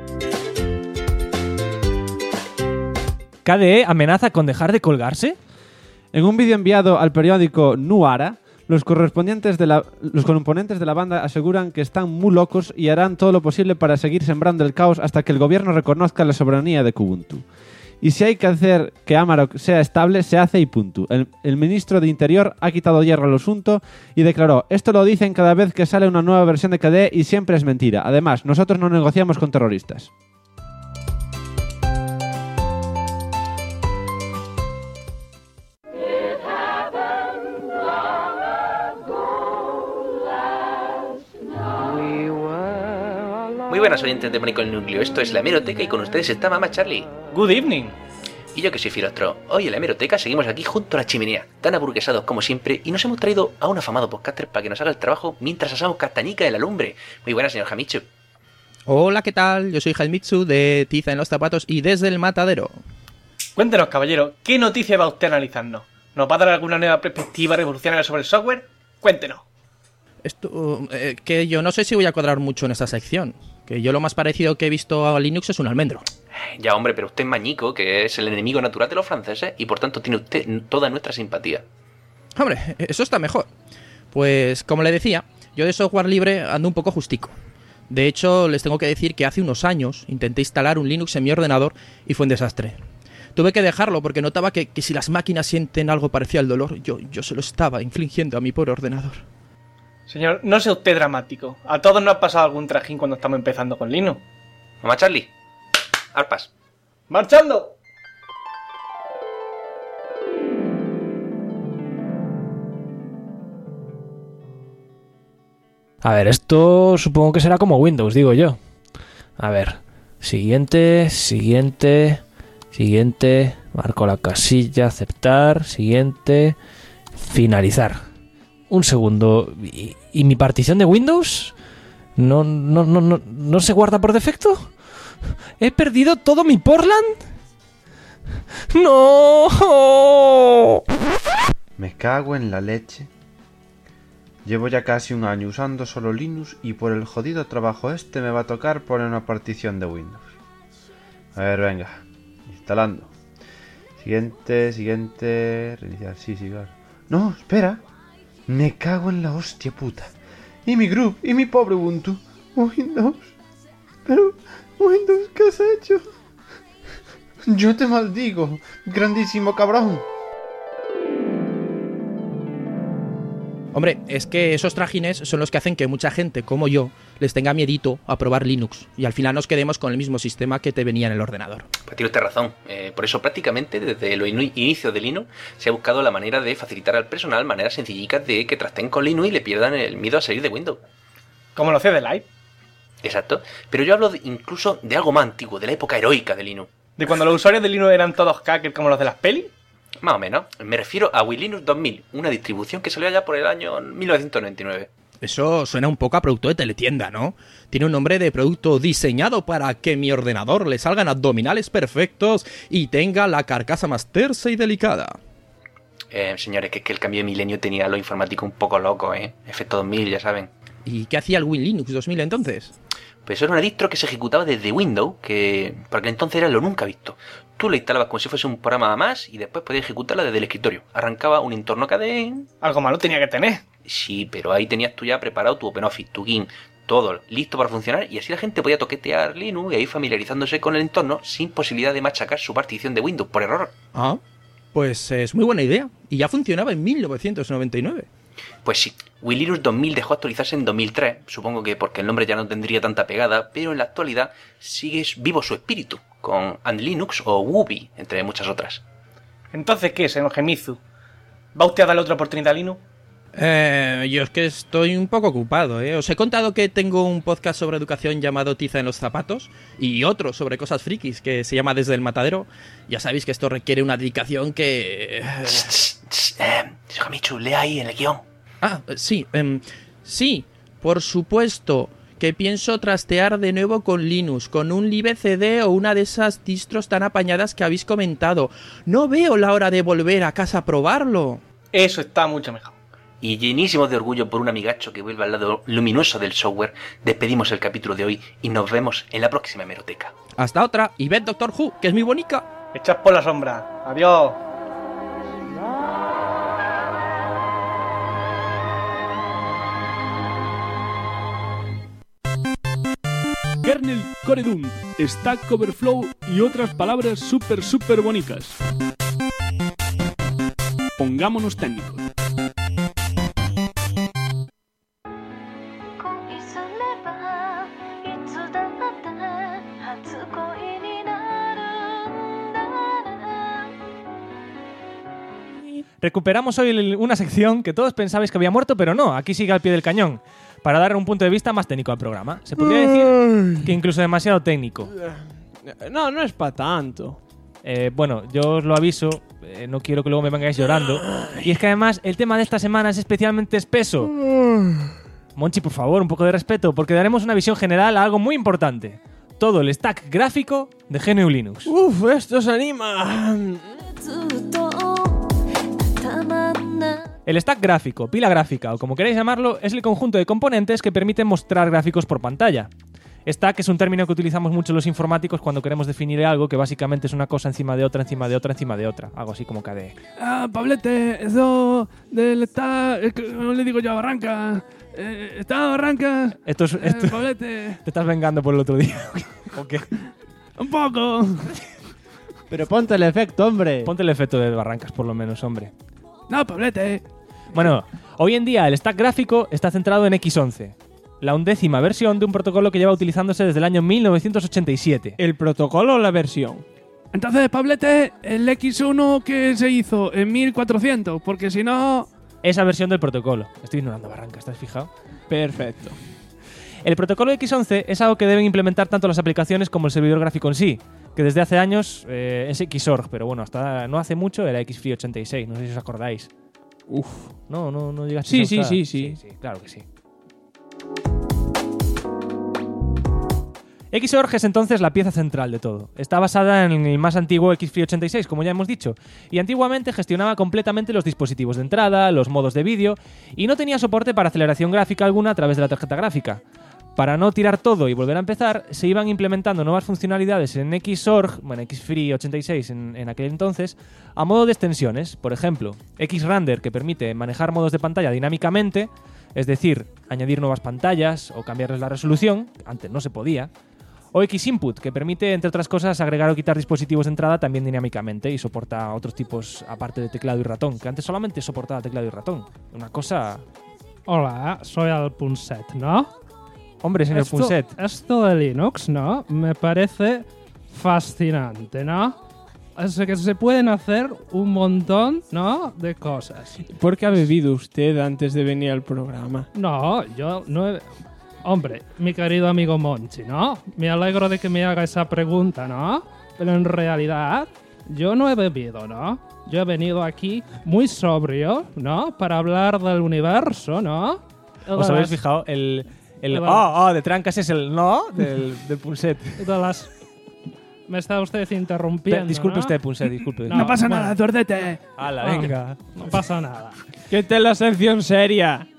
¿KDE amenaza con dejar de colgarse? En un vídeo enviado al periódico Nuara, los componentes de la banda aseguran que están muy locos y harán todo lo posible para seguir sembrando el caos hasta que el gobierno reconozca la soberanía de Kubuntu. Y si hay que hacer que Amarok sea estable, se hace y punto. El ministro de Interior ha quitado hierro al asunto y declaró: esto lo dicen cada vez que sale una nueva versión de KDE y siempre es mentira. Además, nosotros no negociamos con terroristas. Muy buenas oyentes de Pánico en el Núcleo, esto es la Hemeroteca y con ustedes está Mama Charlie. Good evening. Y yo que soy Filostro. Hoy en la Hemeroteca seguimos aquí junto a la chimenea, tan aburguesados como siempre, y nos hemos traído a un afamado podcaster para que nos haga el trabajo mientras asamos castañica de la lumbre. Muy buenas, señor Hamichu. Hola, ¿qué tal? Yo soy Haimitsu de Tiza en los Zapatos y desde el Matadero. Cuéntenos, caballero, ¿qué noticia va usted a analizarnos? ¿Nos va a dar alguna nueva perspectiva revolucionaria sobre el software? Cuéntenos. Esto, que yo no sé si voy a cuadrar mucho en esta sección. Que yo lo más parecido que he visto a Linux es un almendro. Ya, hombre, pero usted es mañico, que es el enemigo natural de los franceses, y por tanto tiene usted toda nuestra simpatía. Hombre, eso está mejor. Pues, como le decía, yo de software libre ando un poco justico. De hecho, les tengo que decir que hace unos años intenté instalar un Linux en mi ordenador y fue un desastre. Tuve que dejarlo porque notaba que si las máquinas sienten algo parecido al dolor, yo se lo estaba infligiendo a mi pobre ordenador. Señor, no sea usted dramático. A todos nos ha pasado algún trajín cuando estamos empezando con Linux. Mamá Charlie, arpas. ¡Marchando! A ver, esto supongo que será como Windows, digo yo. A ver, siguiente, marco la casilla, aceptar, siguiente, finalizar. Un segundo, ¿y mi partición de Windows? ¿No se guarda por defecto? ¿He perdido todo mi Portland? ¡No! Me cago en la leche. Llevo ya casi un año usando solo Linux y por el jodido trabajo este me va a tocar poner una partición de Windows. A ver, venga. Instalando. Siguiente. Reiniciar. Sí, claro. No, espera. Me cago en la hostia puta. y mi Groove, y mi pobre Ubuntu. Windows. Pero, Windows, ¿qué has hecho? Yo te maldigo, grandísimo cabrón. Hombre, es que esos trajines son los que hacen que mucha gente, como yo, les tenga miedito a probar Linux y al final nos quedemos con el mismo sistema que te venía en el ordenador. Pues tiene usted razón. Por eso prácticamente desde los inicios de Linux se ha buscado la manera de facilitar al personal maneras sencillicas de que trasten con Linux y le pierdan el miedo a salir de Windows. Como lo hacía de Live. Exacto. Pero yo hablo incluso de algo más antiguo, de la época heroica de Linux. ¿De cuando los usuarios de Linux eran todos hackers como los de las pelis? Más o menos. Me refiero a WinLinux 2000, una distribución que salió allá por el año 1999. Eso suena un poco a producto de teletienda, ¿no? Tiene un nombre de producto diseñado para que mi ordenador le salgan abdominales perfectos y tenga la carcasa más tersa y delicada. Señores, que es que el cambio de milenio tenía lo informático un poco loco, ¿eh? Efecto 2000, ya saben. ¿Y qué hacía el WinLinux 2000 entonces? Pues era una distro que se ejecutaba desde Windows, que por aquel entonces era lo nunca visto. Tú la instalabas como si fuese un programa más y después podías ejecutarla desde el escritorio. Arrancaba un entorno KDE. Algo malo tenía que tener. Sí, pero ahí tenías tú ya preparado tu OpenOffice, tu GIMP, todo listo para funcionar y así la gente podía toquetear Linux y ir familiarizándose con el entorno sin posibilidad de machacar su partición de Windows por error. Ah, pues es muy buena idea. Y ya funcionaba en 1999. Pues sí, WinLinux 2000 dejó actualizarse en 2003, supongo que porque el nombre ya no tendría tanta pegada, pero en la actualidad sigue vivo su espíritu, con AndLinux o Woobi, entre muchas otras. Entonces, ¿qué, señor Gemizu? ¿Va usted a darle otra oportunidad a Linux? Yo es que estoy un poco ocupado, ¿eh? Os he contado que tengo un podcast sobre educación llamado Tiza en los zapatos y otro sobre cosas frikis que se llama Desde el Matadero. Ya sabéis que esto requiere una dedicación que... Jamichu, lea ahí en el guión. Ah, sí, sí, por supuesto que pienso trastear de nuevo con Linux, con un libcd o una de esas distros tan apañadas que habéis comentado. No veo la hora de volver a casa a probarlo. Eso está mucho mejor. Y llenísimos de orgullo por un amigacho que vuelve al lado luminoso del software, despedimos el capítulo de hoy y nos vemos en la próxima hemeroteca. Hasta otra, y ved Doctor Who, que es muy bonita. Echad por la sombra. Adiós. Kernel Core Dump, Stack Overflow y otras palabras súper bonitas. Pongámonos técnicos. Recuperamos hoy una sección que todos pensabais que había muerto, pero no, aquí sigue al pie del cañón, para dar un punto de vista más técnico al programa. Se podría decir que incluso demasiado técnico. No, no es para tanto. Bueno, yo os lo aviso, no quiero que luego me vengáis llorando. Y es que además el tema de esta semana es especialmente espeso. Monchi, por favor, un poco de respeto, porque daremos una visión general a algo muy importante. Todo el stack gráfico de GNU Linux. Uf, esto se anima. El stack gráfico, pila gráfica o como queráis llamarlo, es el conjunto de componentes que permiten mostrar gráficos por pantalla. Stack es un término que utilizamos mucho los informáticos cuando queremos definir algo que básicamente es una cosa encima de otra, encima de otra, encima de otra. Algo así como KDE. Ah, Pablete, eso del stack, no le digo yo, arranca. Está, arranca. Esto Pablete. Te estás vengando por el otro día. ¿O qué? Un poco. Pero ponte el efecto, hombre. Ponte el efecto de Barrancas, por lo menos, hombre. No, Pablete. Bueno, hoy en día el stack gráfico está centrado en X11, la 11ª versión de un protocolo que lleva utilizándose desde el año 1987. ¿El protocolo o la versión? Entonces, Pablete, el X1 que se hizo en 1400, porque si no... Esa versión del protocolo. Estoy ignorando Barrancas, ¿estás fijado? Perfecto. El protocolo X11 es algo que deben implementar tanto las aplicaciones como el servidor gráfico en sí, que desde hace años es Xorg, pero bueno, hasta no hace mucho era XFree86, no sé si os acordáis. Uf. No digas sí, eso. Sí, claro que sí. Xorg es entonces la pieza central de todo. Está basada en el más antiguo XFree86, como ya hemos dicho, y antiguamente gestionaba completamente los dispositivos de entrada, los modos de vídeo, y no tenía soporte para aceleración gráfica alguna a través de la tarjeta gráfica. Para no tirar todo y volver a empezar, se iban implementando nuevas funcionalidades en Xorg, bueno, XFree86 en aquel entonces, a modo de extensiones. Por ejemplo, Xrender, que permite manejar modos de pantalla dinámicamente, es decir, añadir nuevas pantallas o cambiarles la resolución, antes no se podía, o X-Input, que permite, entre otras cosas, agregar o quitar dispositivos de entrada también dinámicamente y soporta otros tipos aparte de teclado y ratón, que antes solamente soportaba teclado y ratón. Una cosa... Hola, soy el Punset, ¿no? Hombre, señor Punset. Esto de Linux, ¿no? Me parece fascinante, ¿no? Es que se pueden hacer un montón, ¿no? De cosas. ¿Por qué ha bebido usted antes de venir al programa? No, yo no he... Hombre, mi querido amigo Monchi, ¿no? Me alegro de que me haga esa pregunta, ¿no? Pero en realidad, yo no he bebido, ¿no? Yo he venido aquí muy sobrio, ¿no? Para hablar del universo, ¿no? ¿Os habéis fijado? El de Trancas es el no del Punset. Me está usted interrumpiendo, Disculpe, ¿no? usted, Punset, disculpe. No pasa nada, tuérdete. Hala, venga. No pasa nada. Que esta es la sección seria.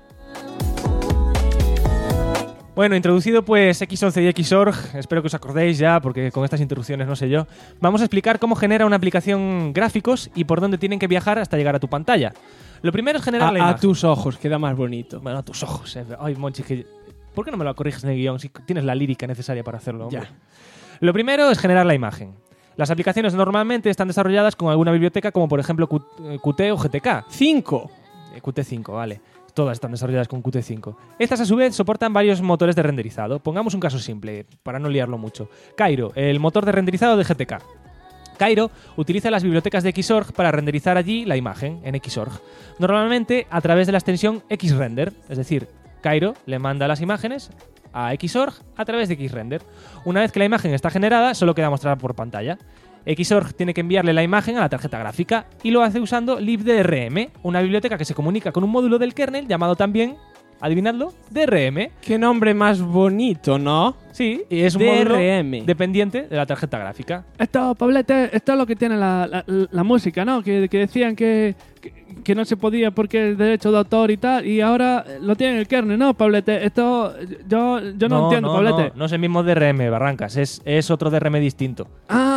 Bueno, introducido pues X11 y Xorg, espero que os acordéis ya, porque con estas interrupciones no sé yo, vamos a explicar cómo genera una aplicación gráficos y por dónde tienen que viajar hasta llegar a tu pantalla. Lo primero es generar la imagen. A tus ojos, queda más bonito. Bueno, a tus ojos. Ay, Monchi, ¿por qué no me lo corriges en el guión si tienes la lírica necesaria para hacerlo? Hombre? Ya. Lo primero es generar la imagen. Las aplicaciones normalmente están desarrolladas con alguna biblioteca como por ejemplo Qt o GTK. 5. Qt5, vale. Todas están desarrolladas con Qt5. Estas a su vez soportan varios motores de renderizado. Pongamos un caso simple, para no liarlo mucho. Cairo, el motor de renderizado de GTK. Cairo utiliza las bibliotecas de Xorg para renderizar allí la imagen en Xorg. Normalmente a través de la extensión Xrender, es decir, Cairo le manda las imágenes a Xorg a través de Xrender. Una vez que la imagen está generada, solo queda mostrarla por pantalla. Xorg tiene que enviarle la imagen a la tarjeta gráfica y lo hace usando libdrm, una biblioteca que se comunica con un módulo del kernel llamado también, adivinadlo, DRM. Qué nombre más bonito, ¿no? Sí, y es un módulo dependiente de la tarjeta gráfica. Esto, Pablete, esto es lo que tiene la música, ¿no? Que decían que no se podía porque es derecho de autor y tal, y ahora lo tiene el kernel, ¿no, Pablete? Esto yo no entiendo, Pablete. No es el mismo DRM, Barrancas, es otro DRM distinto.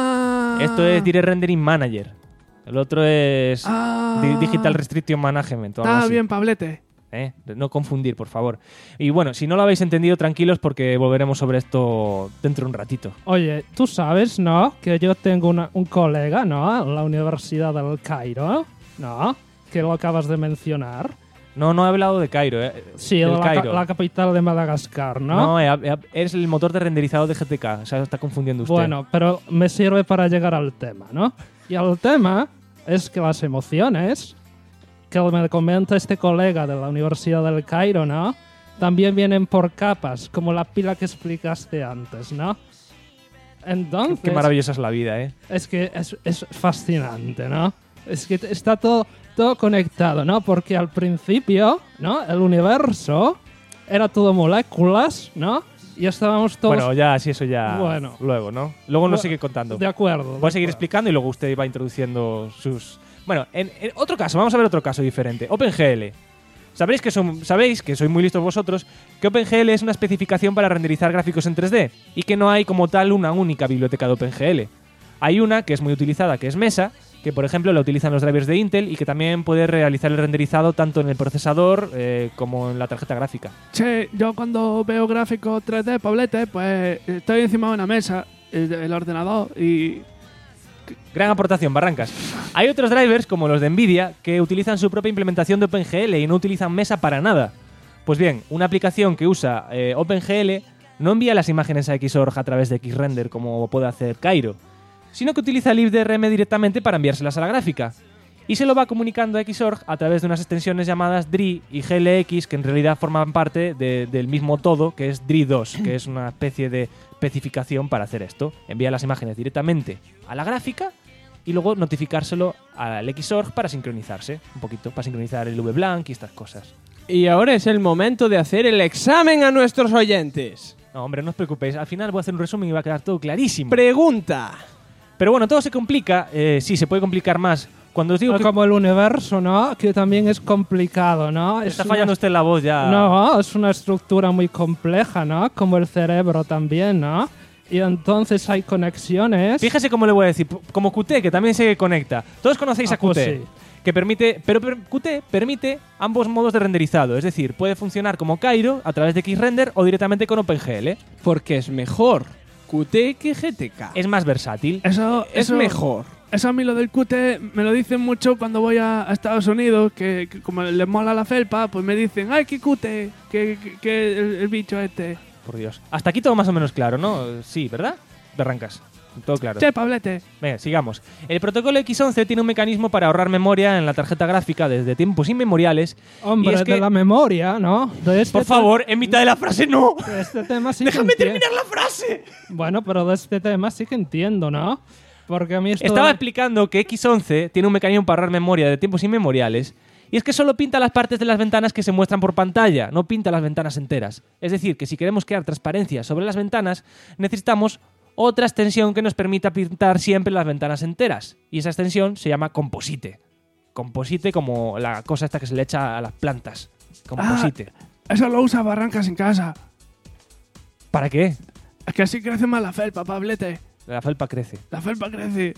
Esto es Direct Rendering Manager. El otro es Digital Restriction Management. Está bien, Pablete. No confundir, por favor. Y bueno, si no lo habéis entendido, tranquilos porque volveremos sobre esto dentro de un ratito. Oye, tú sabes, ¿no? Que yo tengo un colega, ¿no? En la Universidad del Cairo, ¿no? Que lo acabas de mencionar. No he hablado de Cairo, Sí, la capital de Madagascar, ¿no? No, es el motor de renderizado de GTK. O sea, está confundiendo usted. Bueno, pero me sirve para llegar al tema, ¿no? Y el tema es que las emociones que me comenta este colega de la Universidad del Cairo, ¿no? También vienen por capas, como la pila que explicaste antes, ¿no? Entonces... Qué maravillosa es la vida, ¿eh? Es que es fascinante, ¿no? Es que está todo conectado, ¿no? Porque al principio, ¿no? El universo era todo moléculas, ¿no? Y estábamos todos... Bueno, ya, sí, eso ya... Bueno. Luego, ¿no? Luego nos sigue contando. De acuerdo. Voy a seguir explicando y luego usted va introduciendo sus... Bueno, en otro caso, vamos a ver otro caso diferente. OpenGL. Sabéis que sois muy listos vosotros, que OpenGL es una especificación para renderizar gráficos en 3D y que no hay como tal una única biblioteca de OpenGL. Hay una que es muy utilizada, que es Mesa, que por ejemplo la utilizan los drivers de Intel y que también puede realizar el renderizado tanto en el procesador como en la tarjeta gráfica. Che, yo cuando veo gráficos 3D, Pablete, pues estoy encima de una mesa, el ordenador y... Gran aportación, Barrancas. Hay otros drivers, como los de Nvidia, que utilizan su propia implementación de OpenGL y no utilizan Mesa para nada. Pues bien, una aplicación que usa OpenGL no envía las imágenes a Xorg a través de Xrender como puede hacer Cairo, sino que utiliza libdrm directamente para enviárselas a la gráfica. Y se lo va comunicando a Xorg a través de unas extensiones llamadas DRI y GLX, que en realidad forman parte del mismo todo, que es DRI2, que es una especie de especificación para hacer esto. Envía las imágenes directamente a la gráfica y luego notificárselo al Xorg para sincronizarse, un poquito, para sincronizar el VBlank y estas cosas. Y ahora es el momento de hacer el examen a nuestros oyentes. No, hombre, no os preocupéis, al final voy a hacer un resumen y va a quedar todo clarísimo. Pregunta. Pero bueno, todo se complica, sí, se puede complicar más. Cuando os digo que... Como el universo, ¿no? Que también es complicado, ¿no? Está fallando usted la voz ya. No, es una estructura muy compleja, ¿no? Como el cerebro también, ¿no? Y entonces hay conexiones. Fíjese cómo le voy a decir, como Qt, que también se conecta. Todos conocéis a Qt. Pues sí. que permite, pero Qt permite ambos modos de renderizado, es decir, puede funcionar como Cairo a través de Xrender o directamente con OpenGL. Porque es mejor Qt que GTK. Es más versátil. Es mejor. Eso a mí lo del Qt me lo dicen mucho cuando voy a Estados Unidos, que como les mola la felpa, pues me dicen, ¡ay, qué Qt! Que el bicho este. Por Dios. Hasta aquí todo más o menos claro, ¿no? Sí, ¿verdad? Berrancas. Todo claro. Che, Pablete. Venga, sigamos. El protocolo X11 tiene un mecanismo para ahorrar memoria en la tarjeta gráfica desde tiempos inmemoriales. Hombre, y es de la memoria, ¿no? De este por favor, en mitad de la frase no. De este tema sí ¡Déjame que terminar la frase! Bueno, pero de este tema sí que entiendo, ¿no? Porque a mí esto... Estaba explicando que X11 tiene un mecanismo para ahorrar memoria de tiempos inmemoriales. Y es que solo pinta las partes de las ventanas que se muestran por pantalla, no pinta las ventanas enteras. Es decir, que si queremos crear transparencia sobre las ventanas, necesitamos otra extensión que nos permita pintar siempre las ventanas enteras. Y esa extensión se llama Composite. Composite como la cosa esta que se le echa a las plantas. Composite. Eso lo usa Barrancas en casa. ¿Para qué? Es que así crece más la felpa, Pablete. La felpa crece. La felpa crece.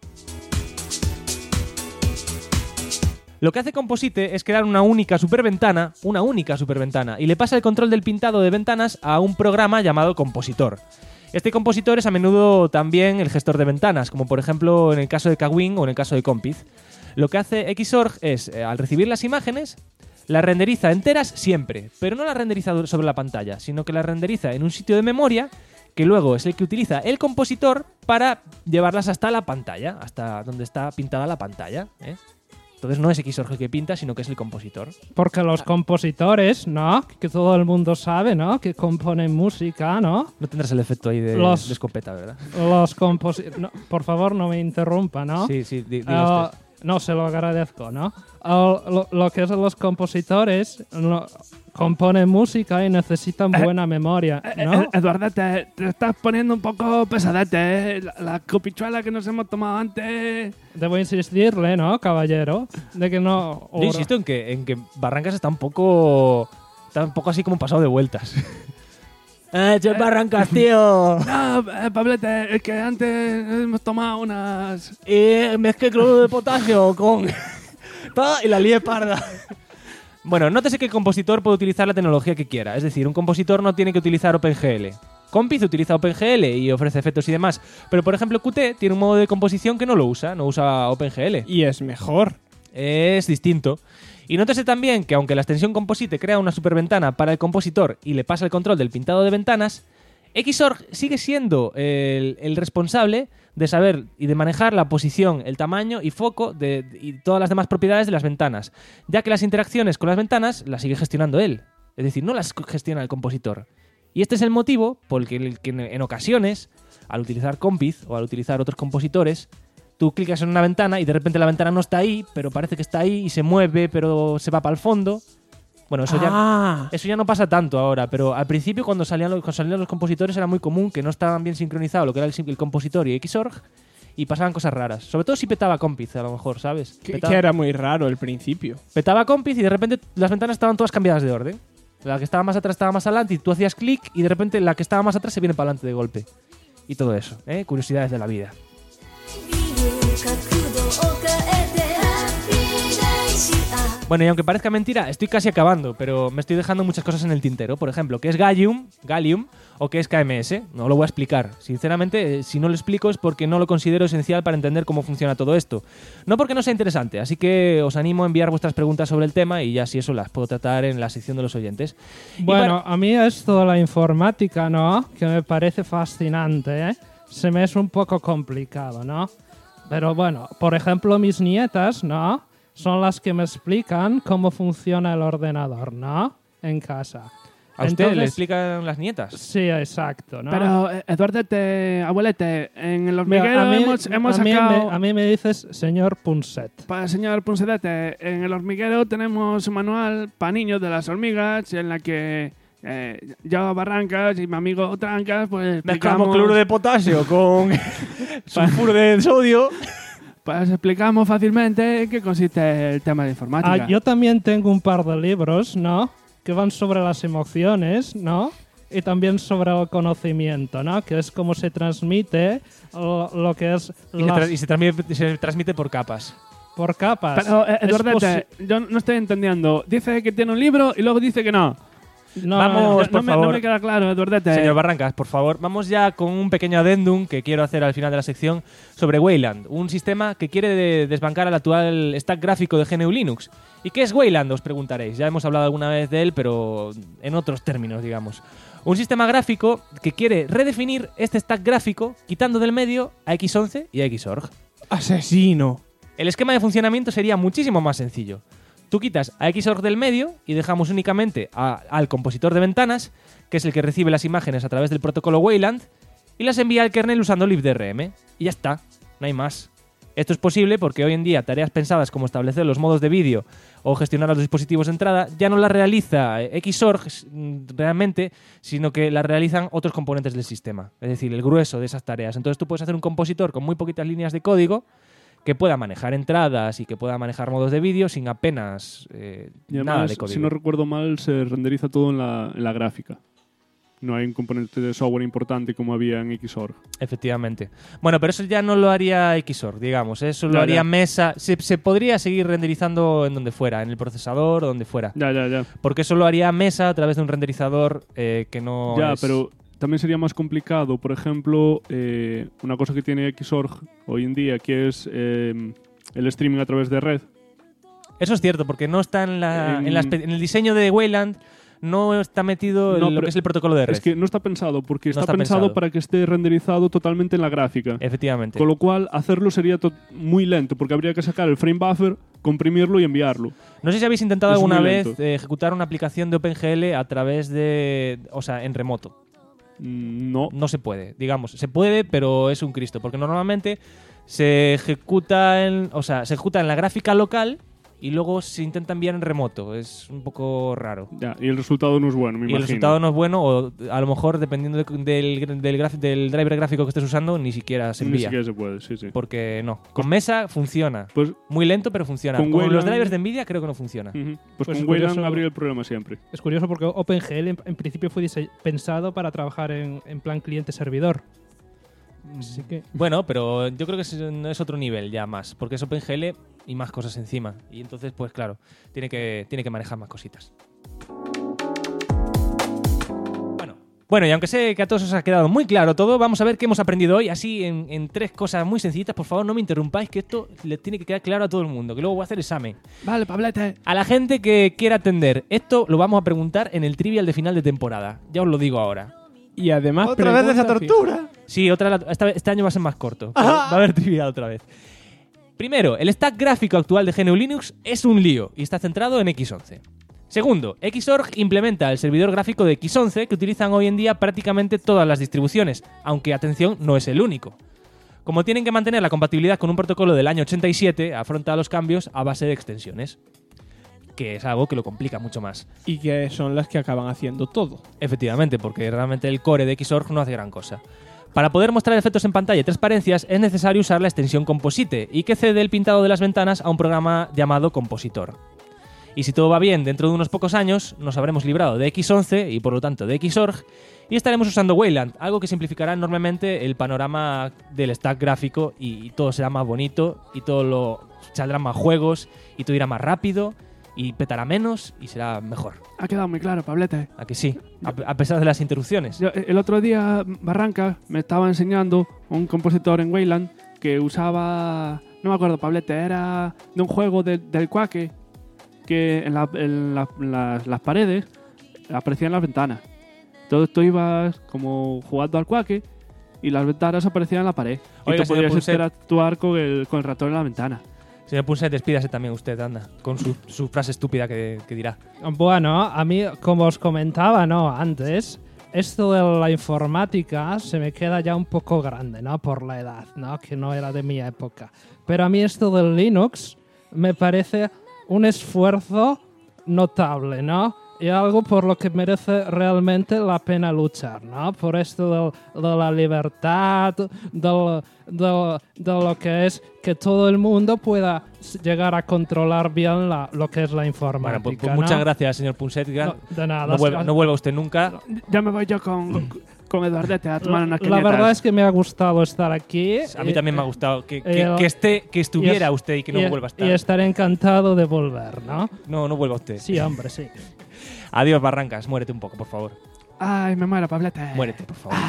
Lo que hace Composite es crear una única superventana, y le pasa el control del pintado de ventanas a un programa llamado Compositor. Este compositor es a menudo también el gestor de ventanas, como por ejemplo en el caso de Kwin o en el caso de Compiz. Lo que hace Xorg es, al recibir las imágenes, las renderiza enteras siempre, pero no las renderiza sobre la pantalla, sino que las renderiza en un sitio de memoria que luego es el que utiliza el compositor para llevarlas hasta la pantalla, hasta donde está pintada la pantalla, ¿eh? Entonces no es Xorg el que pinta, sino que es el compositor. Porque los compositores, ¿no? Que todo el mundo sabe, ¿no? Que componen música, ¿no? No tendrás el efecto ahí de escopeta, ¿verdad? Los compositores... No, por favor, no me interrumpa, ¿no? Sí, diga usted. No, se lo agradezco, ¿no? Lo que es los compositores componen música y necesitan buena memoria, ¿no? Eduardo, te estás poniendo un poco pesadete, ¿eh? La copichuela que nos hemos tomado antes. Debo insistirle, ¿no, caballero? De que no... Yo insisto en que Barrancas está un poco así como pasado de vueltas. Barrancas, tío! No, Pablete, es que antes hemos tomado unas... mezclé cloruro de potasio con... y la lié parda. Bueno, nótese que el compositor puede utilizar la tecnología que quiera. Es decir, un compositor no tiene que utilizar OpenGL. Compiz utiliza OpenGL y ofrece efectos y demás. Pero, por ejemplo, Qt tiene un modo de composición que no usa OpenGL. Y es mejor. Es distinto. Y nótese también que aunque la extensión Composite crea una superventana para el compositor y le pasa el control del pintado de ventanas, Xorg sigue siendo el responsable de saber y de manejar la posición, el tamaño y foco y todas las demás propiedades de las ventanas, ya que las interacciones con las ventanas las sigue gestionando él. Es decir, no las gestiona el compositor. Y este es el motivo por el que en ocasiones, al utilizar Compiz o al utilizar otros compositores, tú clicas en una ventana y de repente la ventana no está ahí, pero parece que está ahí y se mueve, pero se va para el fondo. Bueno, eso ya no pasa tanto ahora, pero al principio cuando salían los compositores era muy común que no estaban bien sincronizados lo que era el compositor y Xorg y pasaban cosas raras. Sobre todo si petaba Compiz, a lo mejor, ¿sabes? Que era muy raro al principio. Petaba Compiz y de repente las ventanas estaban todas cambiadas de orden. La que estaba más atrás estaba más adelante y tú hacías clic y de repente la que estaba más atrás se viene para adelante de golpe. Y todo eso, ¿eh? Curiosidades de la vida. Bueno, y aunque parezca mentira, estoy casi acabando, pero me estoy dejando muchas cosas en el tintero. Por ejemplo, ¿qué es Gallium o qué es KMS? No lo voy a explicar. Sinceramente, si no lo explico es porque no lo considero esencial para entender cómo funciona todo esto. No porque no sea interesante, así que os animo a enviar vuestras preguntas sobre el tema y ya si eso las puedo tratar en la sección de los oyentes. Bueno, a mí esto de la informática, ¿no? Que me parece fascinante, ¿eh? Se me es un poco complicado, ¿no? Pero bueno, por ejemplo, mis nietas, ¿no? Son las que me explican cómo funciona el ordenador, ¿no? En casa. ¿A usted le explican las nietas? Sí, exacto, ¿no? Pero, Eduardo, abuelete, en el hormiguero hemos sacado... A mí me dices señor Punset. Señor Punsetete, en el hormiguero tenemos un manual para niños de las hormigas en la que yo, Barrancas y mi amigo Trancas, pues mezclamos cloruro de potasio con sulfuro de sodio. Pues explicamos fácilmente en qué consiste el tema de informática. Yo también tengo un par de libros, ¿no? Que van sobre las emociones, ¿no? Y también sobre el conocimiento, ¿no? Que es cómo se transmite lo que es... Y se transmite por capas. por capas. Pero, Es Eduardete, yo no estoy entendiendo. Dice que tiene un libro y luego dice que no. No, Vamos, por favor. No me queda claro, Eduardete. Señor Barrancas, por favor, vamos ya con un pequeño adendum que quiero hacer al final de la sección sobre Wayland, un sistema que quiere desbancar al actual stack gráfico de GNU Linux. ¿Y qué es Wayland? Os preguntaréis. Ya hemos hablado alguna vez de él, pero en otros términos, digamos. Un sistema gráfico que quiere redefinir este stack gráfico quitando del medio a X11 y a Xorg. ¡Asesino! El esquema de funcionamiento sería muchísimo más sencillo. Tú quitas a Xorg del medio y dejamos únicamente al compositor de ventanas, que es el que recibe las imágenes a través del protocolo Wayland, y las envía al kernel usando libdrm. Y ya está, no hay más. Esto es posible porque hoy en día tareas pensadas como establecer los modos de vídeo o gestionar los dispositivos de entrada ya no las realiza Xorg realmente, sino que las realizan otros componentes del sistema. Es decir, el grueso de esas tareas. Entonces tú puedes hacer un compositor con muy poquitas líneas de código que pueda manejar entradas y que pueda manejar modos de vídeo sin apenas y además, nada de código. Si no recuerdo mal, se renderiza todo en la gráfica. No hay un componente de software importante como había en Xorg. Efectivamente. Bueno, pero eso ya no lo haría Xorg, digamos. Eso lo haría Mesa. Se podría seguir renderizando en donde fuera, en el procesador o donde fuera. Ya. Porque eso lo haría Mesa a través de un renderizador que no Ya, es... pero también sería más complicado. Por ejemplo, una cosa que tiene Xorg hoy en día, que es el streaming a través de red. Eso es cierto, porque no está en el diseño de Wayland. No está metido en lo que es el protocolo de red. Es que no está pensado, porque No está pensado para que esté renderizado totalmente en la gráfica. Efectivamente. Con lo cual, hacerlo sería muy lento, porque habría que sacar el frame buffer, comprimirlo y enviarlo. No sé si habéis intentado Es alguna muy vez lento. ejecutar una aplicación de OpenGL a través de... O sea, en remoto. No. No se puede, digamos. Se puede, pero es un Cristo, porque normalmente se ejecuta en la gráfica local y luego se intenta enviar en remoto. Es un poco raro. Ya, y el resultado no es bueno, me imagino. Y el resultado no es bueno, o a lo mejor, dependiendo del driver gráfico que estés usando, ni siquiera se envía. Ni siquiera se puede, sí. Porque no. Con Mesa funciona. Pues muy lento, pero funciona. Con los drivers de NVIDIA creo que no funciona. Pues con Wayland habría el problema siempre. Es curioso porque OpenGL en principio fue pensado para trabajar en plan cliente-servidor. Así que... Bueno, pero yo creo que es otro nivel ya más, porque es OpenGL y más cosas encima. Y entonces, pues claro, tiene que manejar más cositas. Bueno, y aunque sé que a todos os ha quedado muy claro todo, vamos a ver qué hemos aprendido hoy, así en tres cosas muy sencillitas. Por favor, no me interrumpáis, que esto le tiene que quedar claro a todo el mundo, que luego voy a hacer examen. Vale, Pablete. A la gente que quiera atender, esto lo vamos a preguntar en el trivial de final de temporada. Ya os lo digo ahora. Y además... ¿Otra vez esa tortura? Sí, este año va a ser más corto. Va a haber trivial otra vez. Primero, el stack gráfico actual de GNU Linux es un lío y está centrado en X11. Segundo, Xorg implementa el servidor gráfico de X11 que utilizan hoy en día prácticamente todas las distribuciones, aunque, atención, no es el único. Como tienen que mantener la compatibilidad con un protocolo del año 87, afronta los cambios a base de extensiones, que es algo que lo complica mucho más. Y que son las que acaban haciendo todo. Efectivamente, porque realmente el core de Xorg no hace gran cosa. Para poder mostrar efectos en pantalla y transparencias es necesario usar la extensión Composite y que cede el pintado de las ventanas a un programa llamado Compositor. Y si todo va bien, dentro de unos pocos años nos habremos librado de X11 y por lo tanto de Xorg y estaremos usando Wayland, algo que simplificará enormemente el panorama del stack gráfico y todo será más bonito y saldrán más juegos y todo irá más rápido y petará menos y será mejor. Ha quedado muy claro, Pablete. ¿A que sí? A pesar de las interrupciones. El otro día, Barranca me estaba enseñando un compositor en Wayland que usaba... No me acuerdo, Pablete, era de un juego del Quake que en las paredes aparecían las ventanas. Entonces tú ibas como jugando al Quake y las ventanas aparecían en la pared. Oiga, y tú podías Punset, interactuar con el ratón en la ventana. Señor Punset, despídase también usted, anda, con su frase estúpida que dirá. Bueno, a mí, como os comentaba, ¿no? Antes, esto de la informática se me queda ya un poco grande, ¿no? Por la edad, ¿no? Que no era de mi época. Pero a mí esto del Linux me parece un esfuerzo notable, ¿no? Y algo por lo que merece realmente la pena luchar, ¿no? Por esto de la libertad, de lo que es que todo el mundo pueda llegar a controlar bien lo que es la informática. Bueno, pues muchas gracias, señor Punset. No, de nada. No vuelva usted nunca. Ya me voy yo con Eduardete a tomar unas La cañetas. verdad es que me ha gustado estar aquí. A mí también me ha gustado que y estuviera usted y que no vuelva a estar. Y estaré encantado de volver, ¿no? No vuelva usted. Sí, hombre, sí. Adiós, Barrancas. Muérete un poco, por favor. Ay, me muero, Pablete. Muérete, por favor.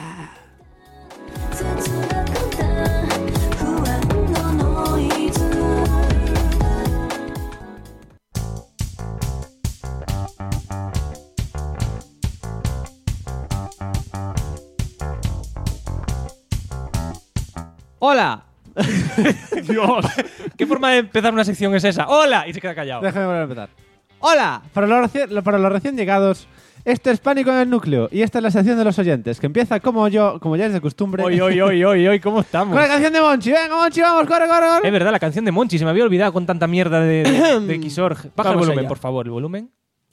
¡Hola! Dios. ¿Qué forma de empezar una sección es esa? ¡Hola! Y se queda callado. Déjame volver a empezar. ¡Hola! Para los recién llegados, esto es Pánico en el Núcleo y esta es la sección de los oyentes, que empieza como ya es de costumbre. Hoy, ¿cómo estamos? Con la canción de Monchi. Venga, Monchi, vamos, corre. Es verdad, la canción de Monchi. Se me había olvidado con tanta mierda de Xorg. Baja el Vamos volumen, allá. por favor, el volumen.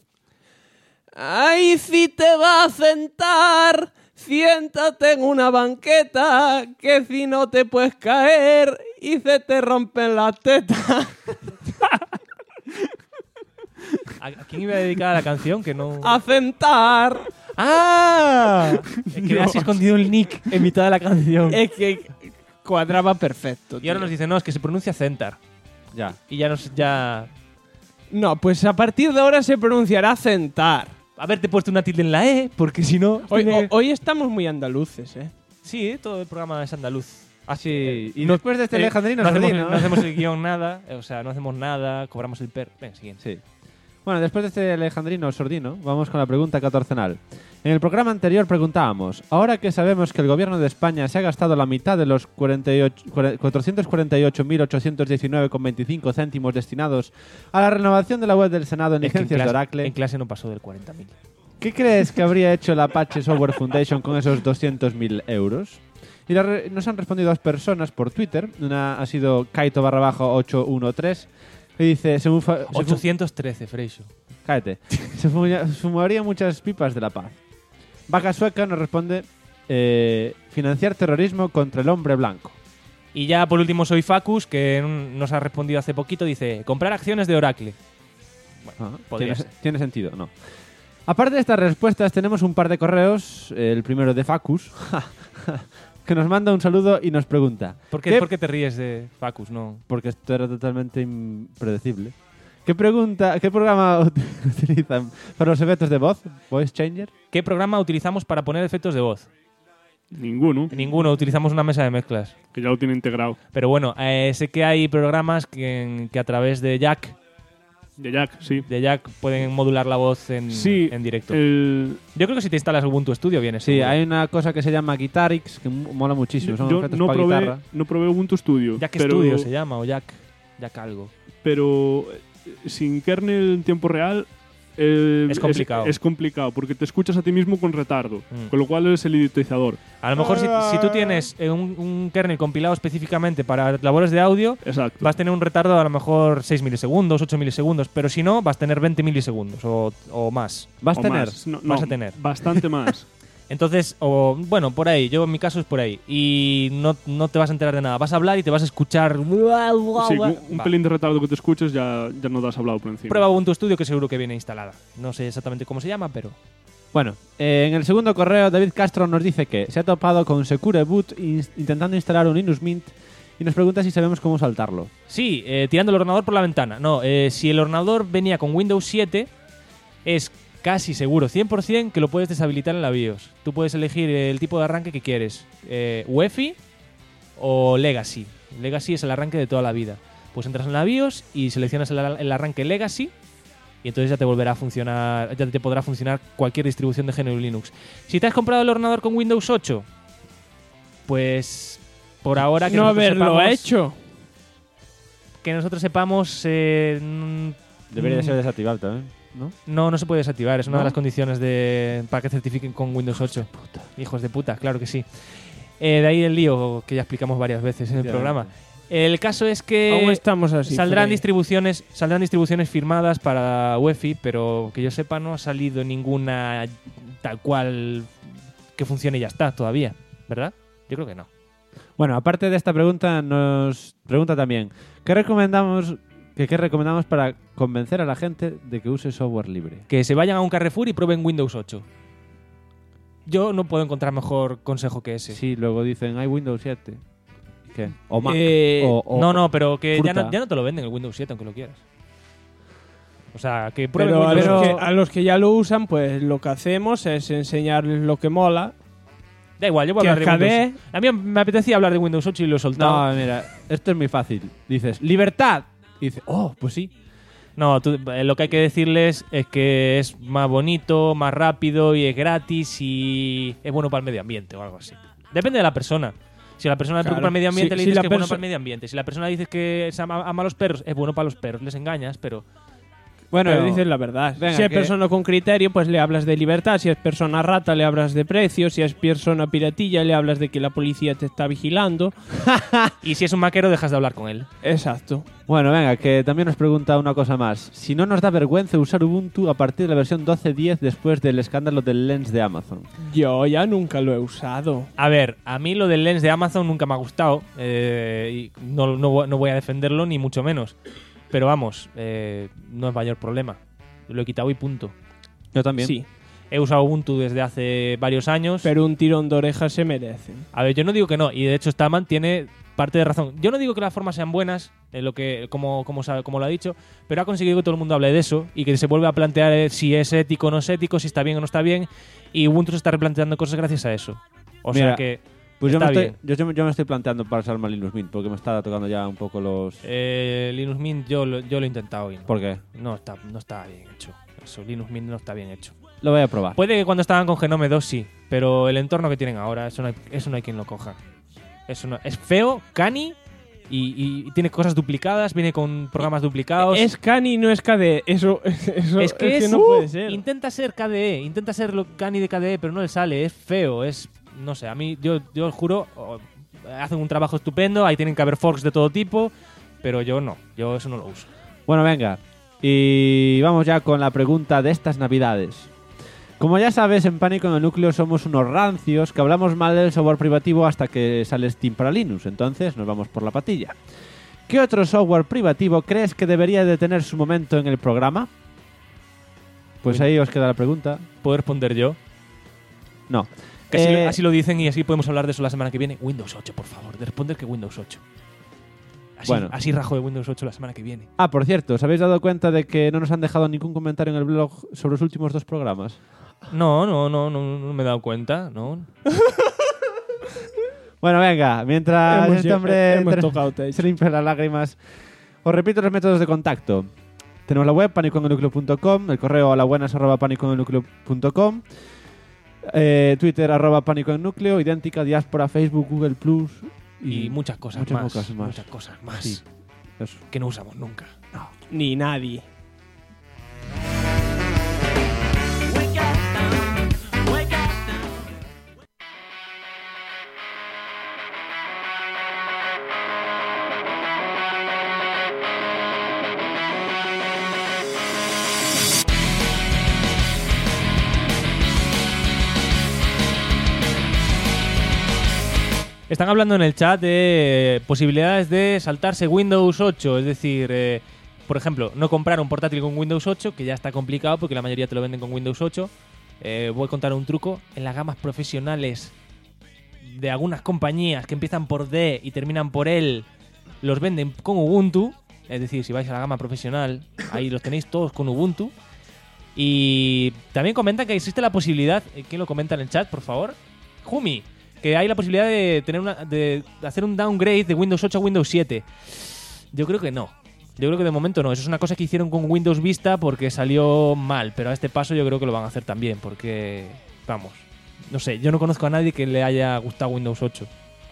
¡Ay, si te vas a sentar! Siéntate en una banqueta, que si no te puedes caer y se te rompen las tetas. ¿A quién iba a dedicar la canción? Que no... ¡A sentar! ¡Ah! Que has escondido el nick en mitad de la canción. Es que cuadraba perfecto. Y ahora nos dice, no, es que se pronuncia Centar. Ya. Y ya... No, pues a partir de ahora se pronunciará sentar. Haberte puesto una tilde en la E, porque si no... Hoy estamos muy andaluces, ¿eh? Sí, todo el programa es andaluz. Así. Y después de este Alejandrino no Sardino. no hacemos el guión nada, o sea, no hacemos nada, cobramos el per... Venga, siguiente. Sí. Bueno, después de este Alejandrino Sordino, vamos con la pregunta catorcenal. En el programa anterior preguntábamos, ahora que sabemos que el gobierno de España se ha gastado la mitad de los 448.819,25 céntimos destinados a la renovación de la web del Senado en Es que licencias de Oracle, en clase no pasó del 40.000. ¿qué crees que habría hecho el Apache Software Foundation con esos 200.000 euros? Y nos han respondido dos personas por Twitter. Una ha sido Kaito_813, que dice... 813, Freixo. Cállate. Se fumaría muchas pipas de la paz. Vaca Sueca nos responde financiar terrorismo contra el hombre blanco. Y ya por último soy Facus, que nos ha respondido hace poquito, dice, comprar acciones de Oracle. Bueno, podría ser. Tiene sentido, ¿no? Aparte de estas respuestas, tenemos un par de correos. El primero de Facus, que nos manda un saludo y nos pregunta... ¿Por qué te ríes de Facus? No. Porque esto era totalmente impredecible. ¿Qué programa utilizan para los efectos de voz? ¿Voice Changer? ¿Qué programa utilizamos para poner efectos de voz? Ninguno. Ninguno, utilizamos una mesa de mezclas. Que ya lo tiene integrado. Pero bueno, sé que hay programas que a través de Jack... De Jack, sí. De Jack pueden modular la voz en directo. Yo creo que si te instalas Ubuntu Studio viene. Sí, seguro. hay una cosa que se llama Guitarix, que mola muchísimo. Son Yo efectos no para guitarra. probé Ubuntu Studio. Jack pero, Studio se llama, o Jack algo. Pero sin kernel en tiempo real es complicado. Es complicado, porque te escuchas a ti mismo con retardo, con lo cual eres el idiotizador. A lo mejor si tú tienes un kernel compilado específicamente para labores de audio, exacto, vas a tener un retardo a lo mejor 6 milisegundos, 8 milisegundos, pero si no, vas a tener 20 milisegundos o más. ¿Vas a tener? Vas a tener. Bastante más. Entonces, bueno, por ahí, yo en mi caso es por ahí. Y no te vas a enterar de nada. Vas a hablar y te vas a escuchar... Sí, un pelín de retardo que te escuches ya no te has hablado por encima. Prueba Ubuntu Studio, que seguro que viene instalada. No sé exactamente cómo se llama, pero... Bueno, en el segundo correo, David Castro nos dice que se ha topado con Secure Boot intentando instalar un Linux Mint y nos pregunta si sabemos cómo saltarlo. Sí, tirando el ordenador por la ventana. No, si el ordenador venía con Windows 7, es casi seguro, 100%, que lo puedes deshabilitar en la BIOS. Tú puedes elegir el tipo de arranque que quieres. UEFI o Legacy. Legacy es el arranque de toda la vida. Pues entras en la BIOS y seleccionas el arranque Legacy y entonces ya te volverá a funcionar, ya te podrá funcionar cualquier distribución de GNU Linux. Si te has comprado el ordenador con Windows 8, pues por ahora que no nosotros haberlo sepamos, hecho. Que nosotros sepamos... Debería de ser desactivado también, ¿no? No se puede desactivar. Es una ¿No? de las condiciones para que certifiquen con Windows 8. Hijos de puta, claro que sí. De ahí el lío que ya explicamos varias veces en el programa. El caso es que aún estamos así, saldrán distribuciones firmadas para UEFI, pero que yo sepa no ha salido ninguna tal cual que funcione y ya está todavía, ¿verdad? Yo creo que no. Bueno, aparte de esta pregunta, nos pregunta también ¿qué recomendamos para convencer a la gente de que use software libre? Que se vayan a un Carrefour y prueben Windows 8. yo no puedo encontrar mejor consejo que ese. Sí, luego dicen, hay Windows 7. ¿Qué? O Mac. No, pero que ya fruta. no te lo venden el Windows 7, aunque lo quieras. O sea, que prueben Pero Windows 8. a los que ya lo usan, pues lo que hacemos es enseñarles lo que mola. Da igual, yo voy a que hablar de KDE. Windows. A mí me apetecía hablar de Windows 8 y lo he soltado. No, mira, esto es muy fácil. Dices, libertad. Y dices, pues sí. No, lo que hay que decirles es que es más bonito, más rápido y es gratis y es bueno para el medio ambiente o algo así. Depende de la persona. Si la persona le preocupa el medio ambiente, le dices que es bueno para el medio ambiente. Si la persona dice que ama a los perros, es bueno para los perros. Les engañas, pero... Bueno, Pero- dices la verdad. Venga, si es que- persona con criterio, pues le hablas de libertad. Si es persona rata, le hablas de precios. Si es persona piratilla, le hablas de que la policía te está vigilando. Y si es un maquero, dejas de hablar con él. Exacto. Bueno, venga, que también nos pregunta una cosa más. Si no nos da vergüenza usar Ubuntu a partir de la versión 12.10 después del escándalo del Lens de Amazon. Yo ya nunca lo he usado. A ver, a mí lo del Lens de Amazon nunca me ha gustado. Y no voy a defenderlo, ni mucho menos. Pero vamos, no es mayor problema. Lo he quitado y punto. Yo también. Sí, He usado Ubuntu desde hace varios años. pero un tirón de orejas se merece. A ver, yo no digo que no, y de hecho Staman tiene parte de razón. Yo no digo que las formas sean buenas, como lo ha dicho, pero ha conseguido que todo el mundo hable de eso y que se vuelve a plantear si es ético o no es ético, si está bien o no está bien, y Ubuntu se está replanteando cosas gracias a eso. O Mira, sea que Pues yo está me, bien. yo me estoy planteando pasarme a Linux Mint porque me está tocando ya un poco los... Linux Mint yo lo he intentado y no. ¿Por qué? No está bien hecho. Eso, Linux Mint no está bien hecho. Lo voy a probar. Puede que cuando estaban con Genome 2 sí, pero el entorno que tienen ahora, eso no hay quien lo coja. Eso no, es feo, cani y tiene cosas duplicadas, viene con programas duplicados. Es CANI, no es KDE. Eso es que no puede ser. Intenta ser KDE, intenta ser lo cani de KDE, pero no le sale, es feo, no sé, a mí yo os juro, hacen un trabajo estupendo, ahí tienen que haber forks de todo tipo, pero yo eso no lo uso. Bueno, venga. Y vamos ya con la pregunta de estas navidades. Como ya sabes, en Pánico en el Núcleo somos unos rancios que hablamos mal del software privativo hasta que sale Steam para Linux, entonces nos vamos por la patilla. ¿Qué otro software privativo crees que debería de tener su momento en el programa? Pues ahí os queda la pregunta. ¿Puedo responder yo? No. Que así lo dicen y así podemos hablar de eso la semana que viene. Windows 8, por favor, de responder que Windows 8. Así rajo de Windows 8 la semana que viene. Ah, por cierto, ¿os habéis dado cuenta de que no nos han dejado ningún comentario en el blog sobre los últimos 2 programas? No me he dado cuenta, no. Bueno, venga, mientras este hombre hemos tocado techo. se limpia las lágrimas, os repito los métodos de contacto. Tenemos la web panicoenelnucleo.com, el correo alabuenas@panicoenelnucleo.com, Twitter @panicoennucleo, idéntica, diáspora, Facebook, Google Plus Y muchas cosas más. Muchas cosas más. Sí, eso. Que no usamos nunca. Ni nadie. Están hablando en el chat de posibilidades de saltarse Windows 8, es decir, por ejemplo, no comprar un portátil con Windows 8, que ya está complicado porque la mayoría te lo venden con Windows 8. Voy a contar un truco. En las gamas profesionales de algunas compañías que empiezan por D y terminan por L, los venden con Ubuntu. Es decir, si vais a la gama profesional, ahí los tenéis todos con Ubuntu. Y también comentan que existe la posibilidad, ¿quién lo comenta en el chat, por favor? Jumi, que hay la posibilidad de de hacer un downgrade de Windows 8 a Windows 7. Yo creo que no. Yo creo que de momento no. Eso es una cosa que hicieron con Windows Vista porque salió mal. Pero a este paso yo creo que lo van a hacer también. Porque, vamos, no sé. Yo no conozco a nadie que le haya gustado Windows 8.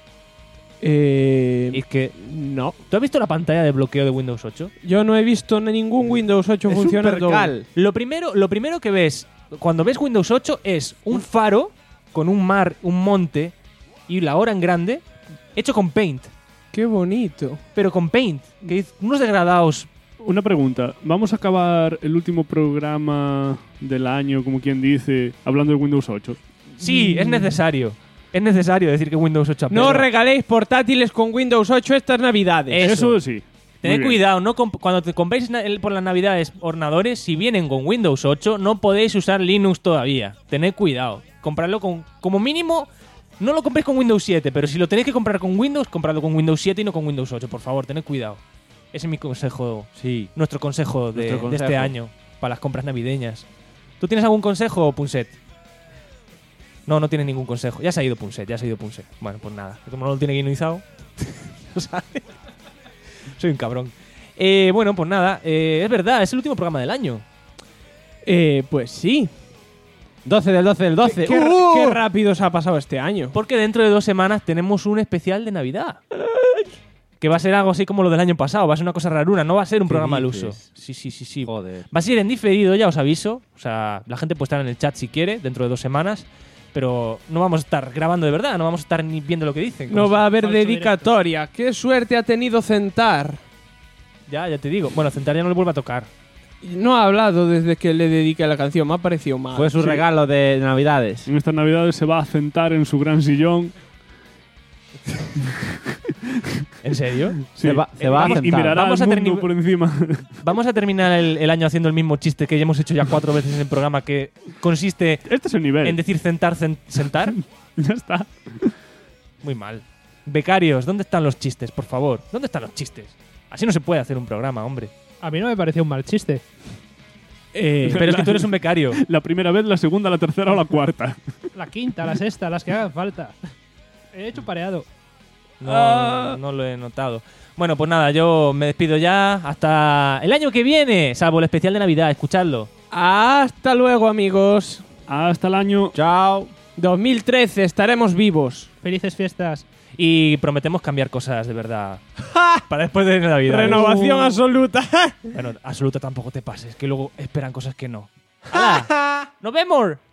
Y es que... No. ¿Tú has visto la pantalla de bloqueo de Windows 8? Yo no he visto ningún Windows 8 Es un funcionando. percal. Lo primero que ves cuando ves Windows 8 es un faro con un mar, un monte y la hora en grande hecho con Paint. Qué bonito. Pero con Paint. Que unos degradados. Una pregunta. ¿Vamos a acabar el último programa del año, como quien dice, hablando de Windows 8? Sí, es necesario. Es necesario decir que Windows 8 apela. No regaléis portátiles con Windows 8 estas navidades. Eso sí. Tened Muy bien. cuidado, cuando te compréis por las navidades ordenadores, si vienen con Windows 8, no podéis usar Linux todavía. Tened cuidado. comprarlo con, como mínimo, no lo compréis con Windows 7, pero si lo tenéis que comprar con Windows, compradlo con Windows 7 y no con Windows 8, por favor, tened cuidado. Ese es mi consejo, nuestro consejo de este año para las compras navideñas. ¿Tú tienes algún consejo, Punset? No tienes ningún consejo. Ya se ha ido Punset. Bueno, pues nada. Como no lo tiene guionizado, no sabe. Soy un cabrón. Bueno, pues nada. Es verdad, es el último programa del año. Pues sí. 12 del 12 del 12. Qué rápido se ha pasado este año. Porque dentro de 2 semanas tenemos un especial de Navidad. Que va a ser algo así como lo del año pasado. Va a ser una cosa raruna. No va a ser un programa al uso. Sí. Joder. Va a ser en diferido, ya os aviso. O sea, la gente puede estar en el chat si quiere, dentro de 2 semanas. Pero no vamos a estar grabando de verdad. No vamos a estar ni viendo lo que dicen. No va a haber dedicatoria. Qué suerte ha tenido Centar. Ya te digo. Bueno, Centar ya no le vuelve a tocar. No ha hablado desde que le dediqué la canción. Me ha parecido mal. Fue su regalo de Navidades. En estas Navidades se va a sentar en su gran sillón. ¿En serio? Sí. Se va a sentar. Y mirará al mundo por encima. Vamos a terminar el año haciendo el mismo chiste que ya hemos hecho ya 4 veces en el programa, que consiste Este es el nivel. en decir sentar. Ya está. Muy mal. Becarios, ¿dónde están los chistes, por favor? ¿Dónde están los chistes? Así no se puede hacer un programa, hombre. A mí no me pareció un mal chiste. Pero es que tú eres un becario. La primera vez, la segunda, la tercera o la cuarta. La quinta, la sexta, las que hagan falta. He hecho pareado. No lo he notado. Bueno, pues nada, yo me despido ya. Hasta el año que viene, salvo el especial de Navidad. Escuchadlo. Hasta luego, amigos. Hasta el año. Chao. 2013, estaremos vivos. Felices fiestas. Y prometemos cambiar cosas de verdad para después de Navidad. Renovación absoluta. Bueno, absoluta tampoco te pases, que luego esperan cosas que no. ¡Hala! ¡Nos vemos!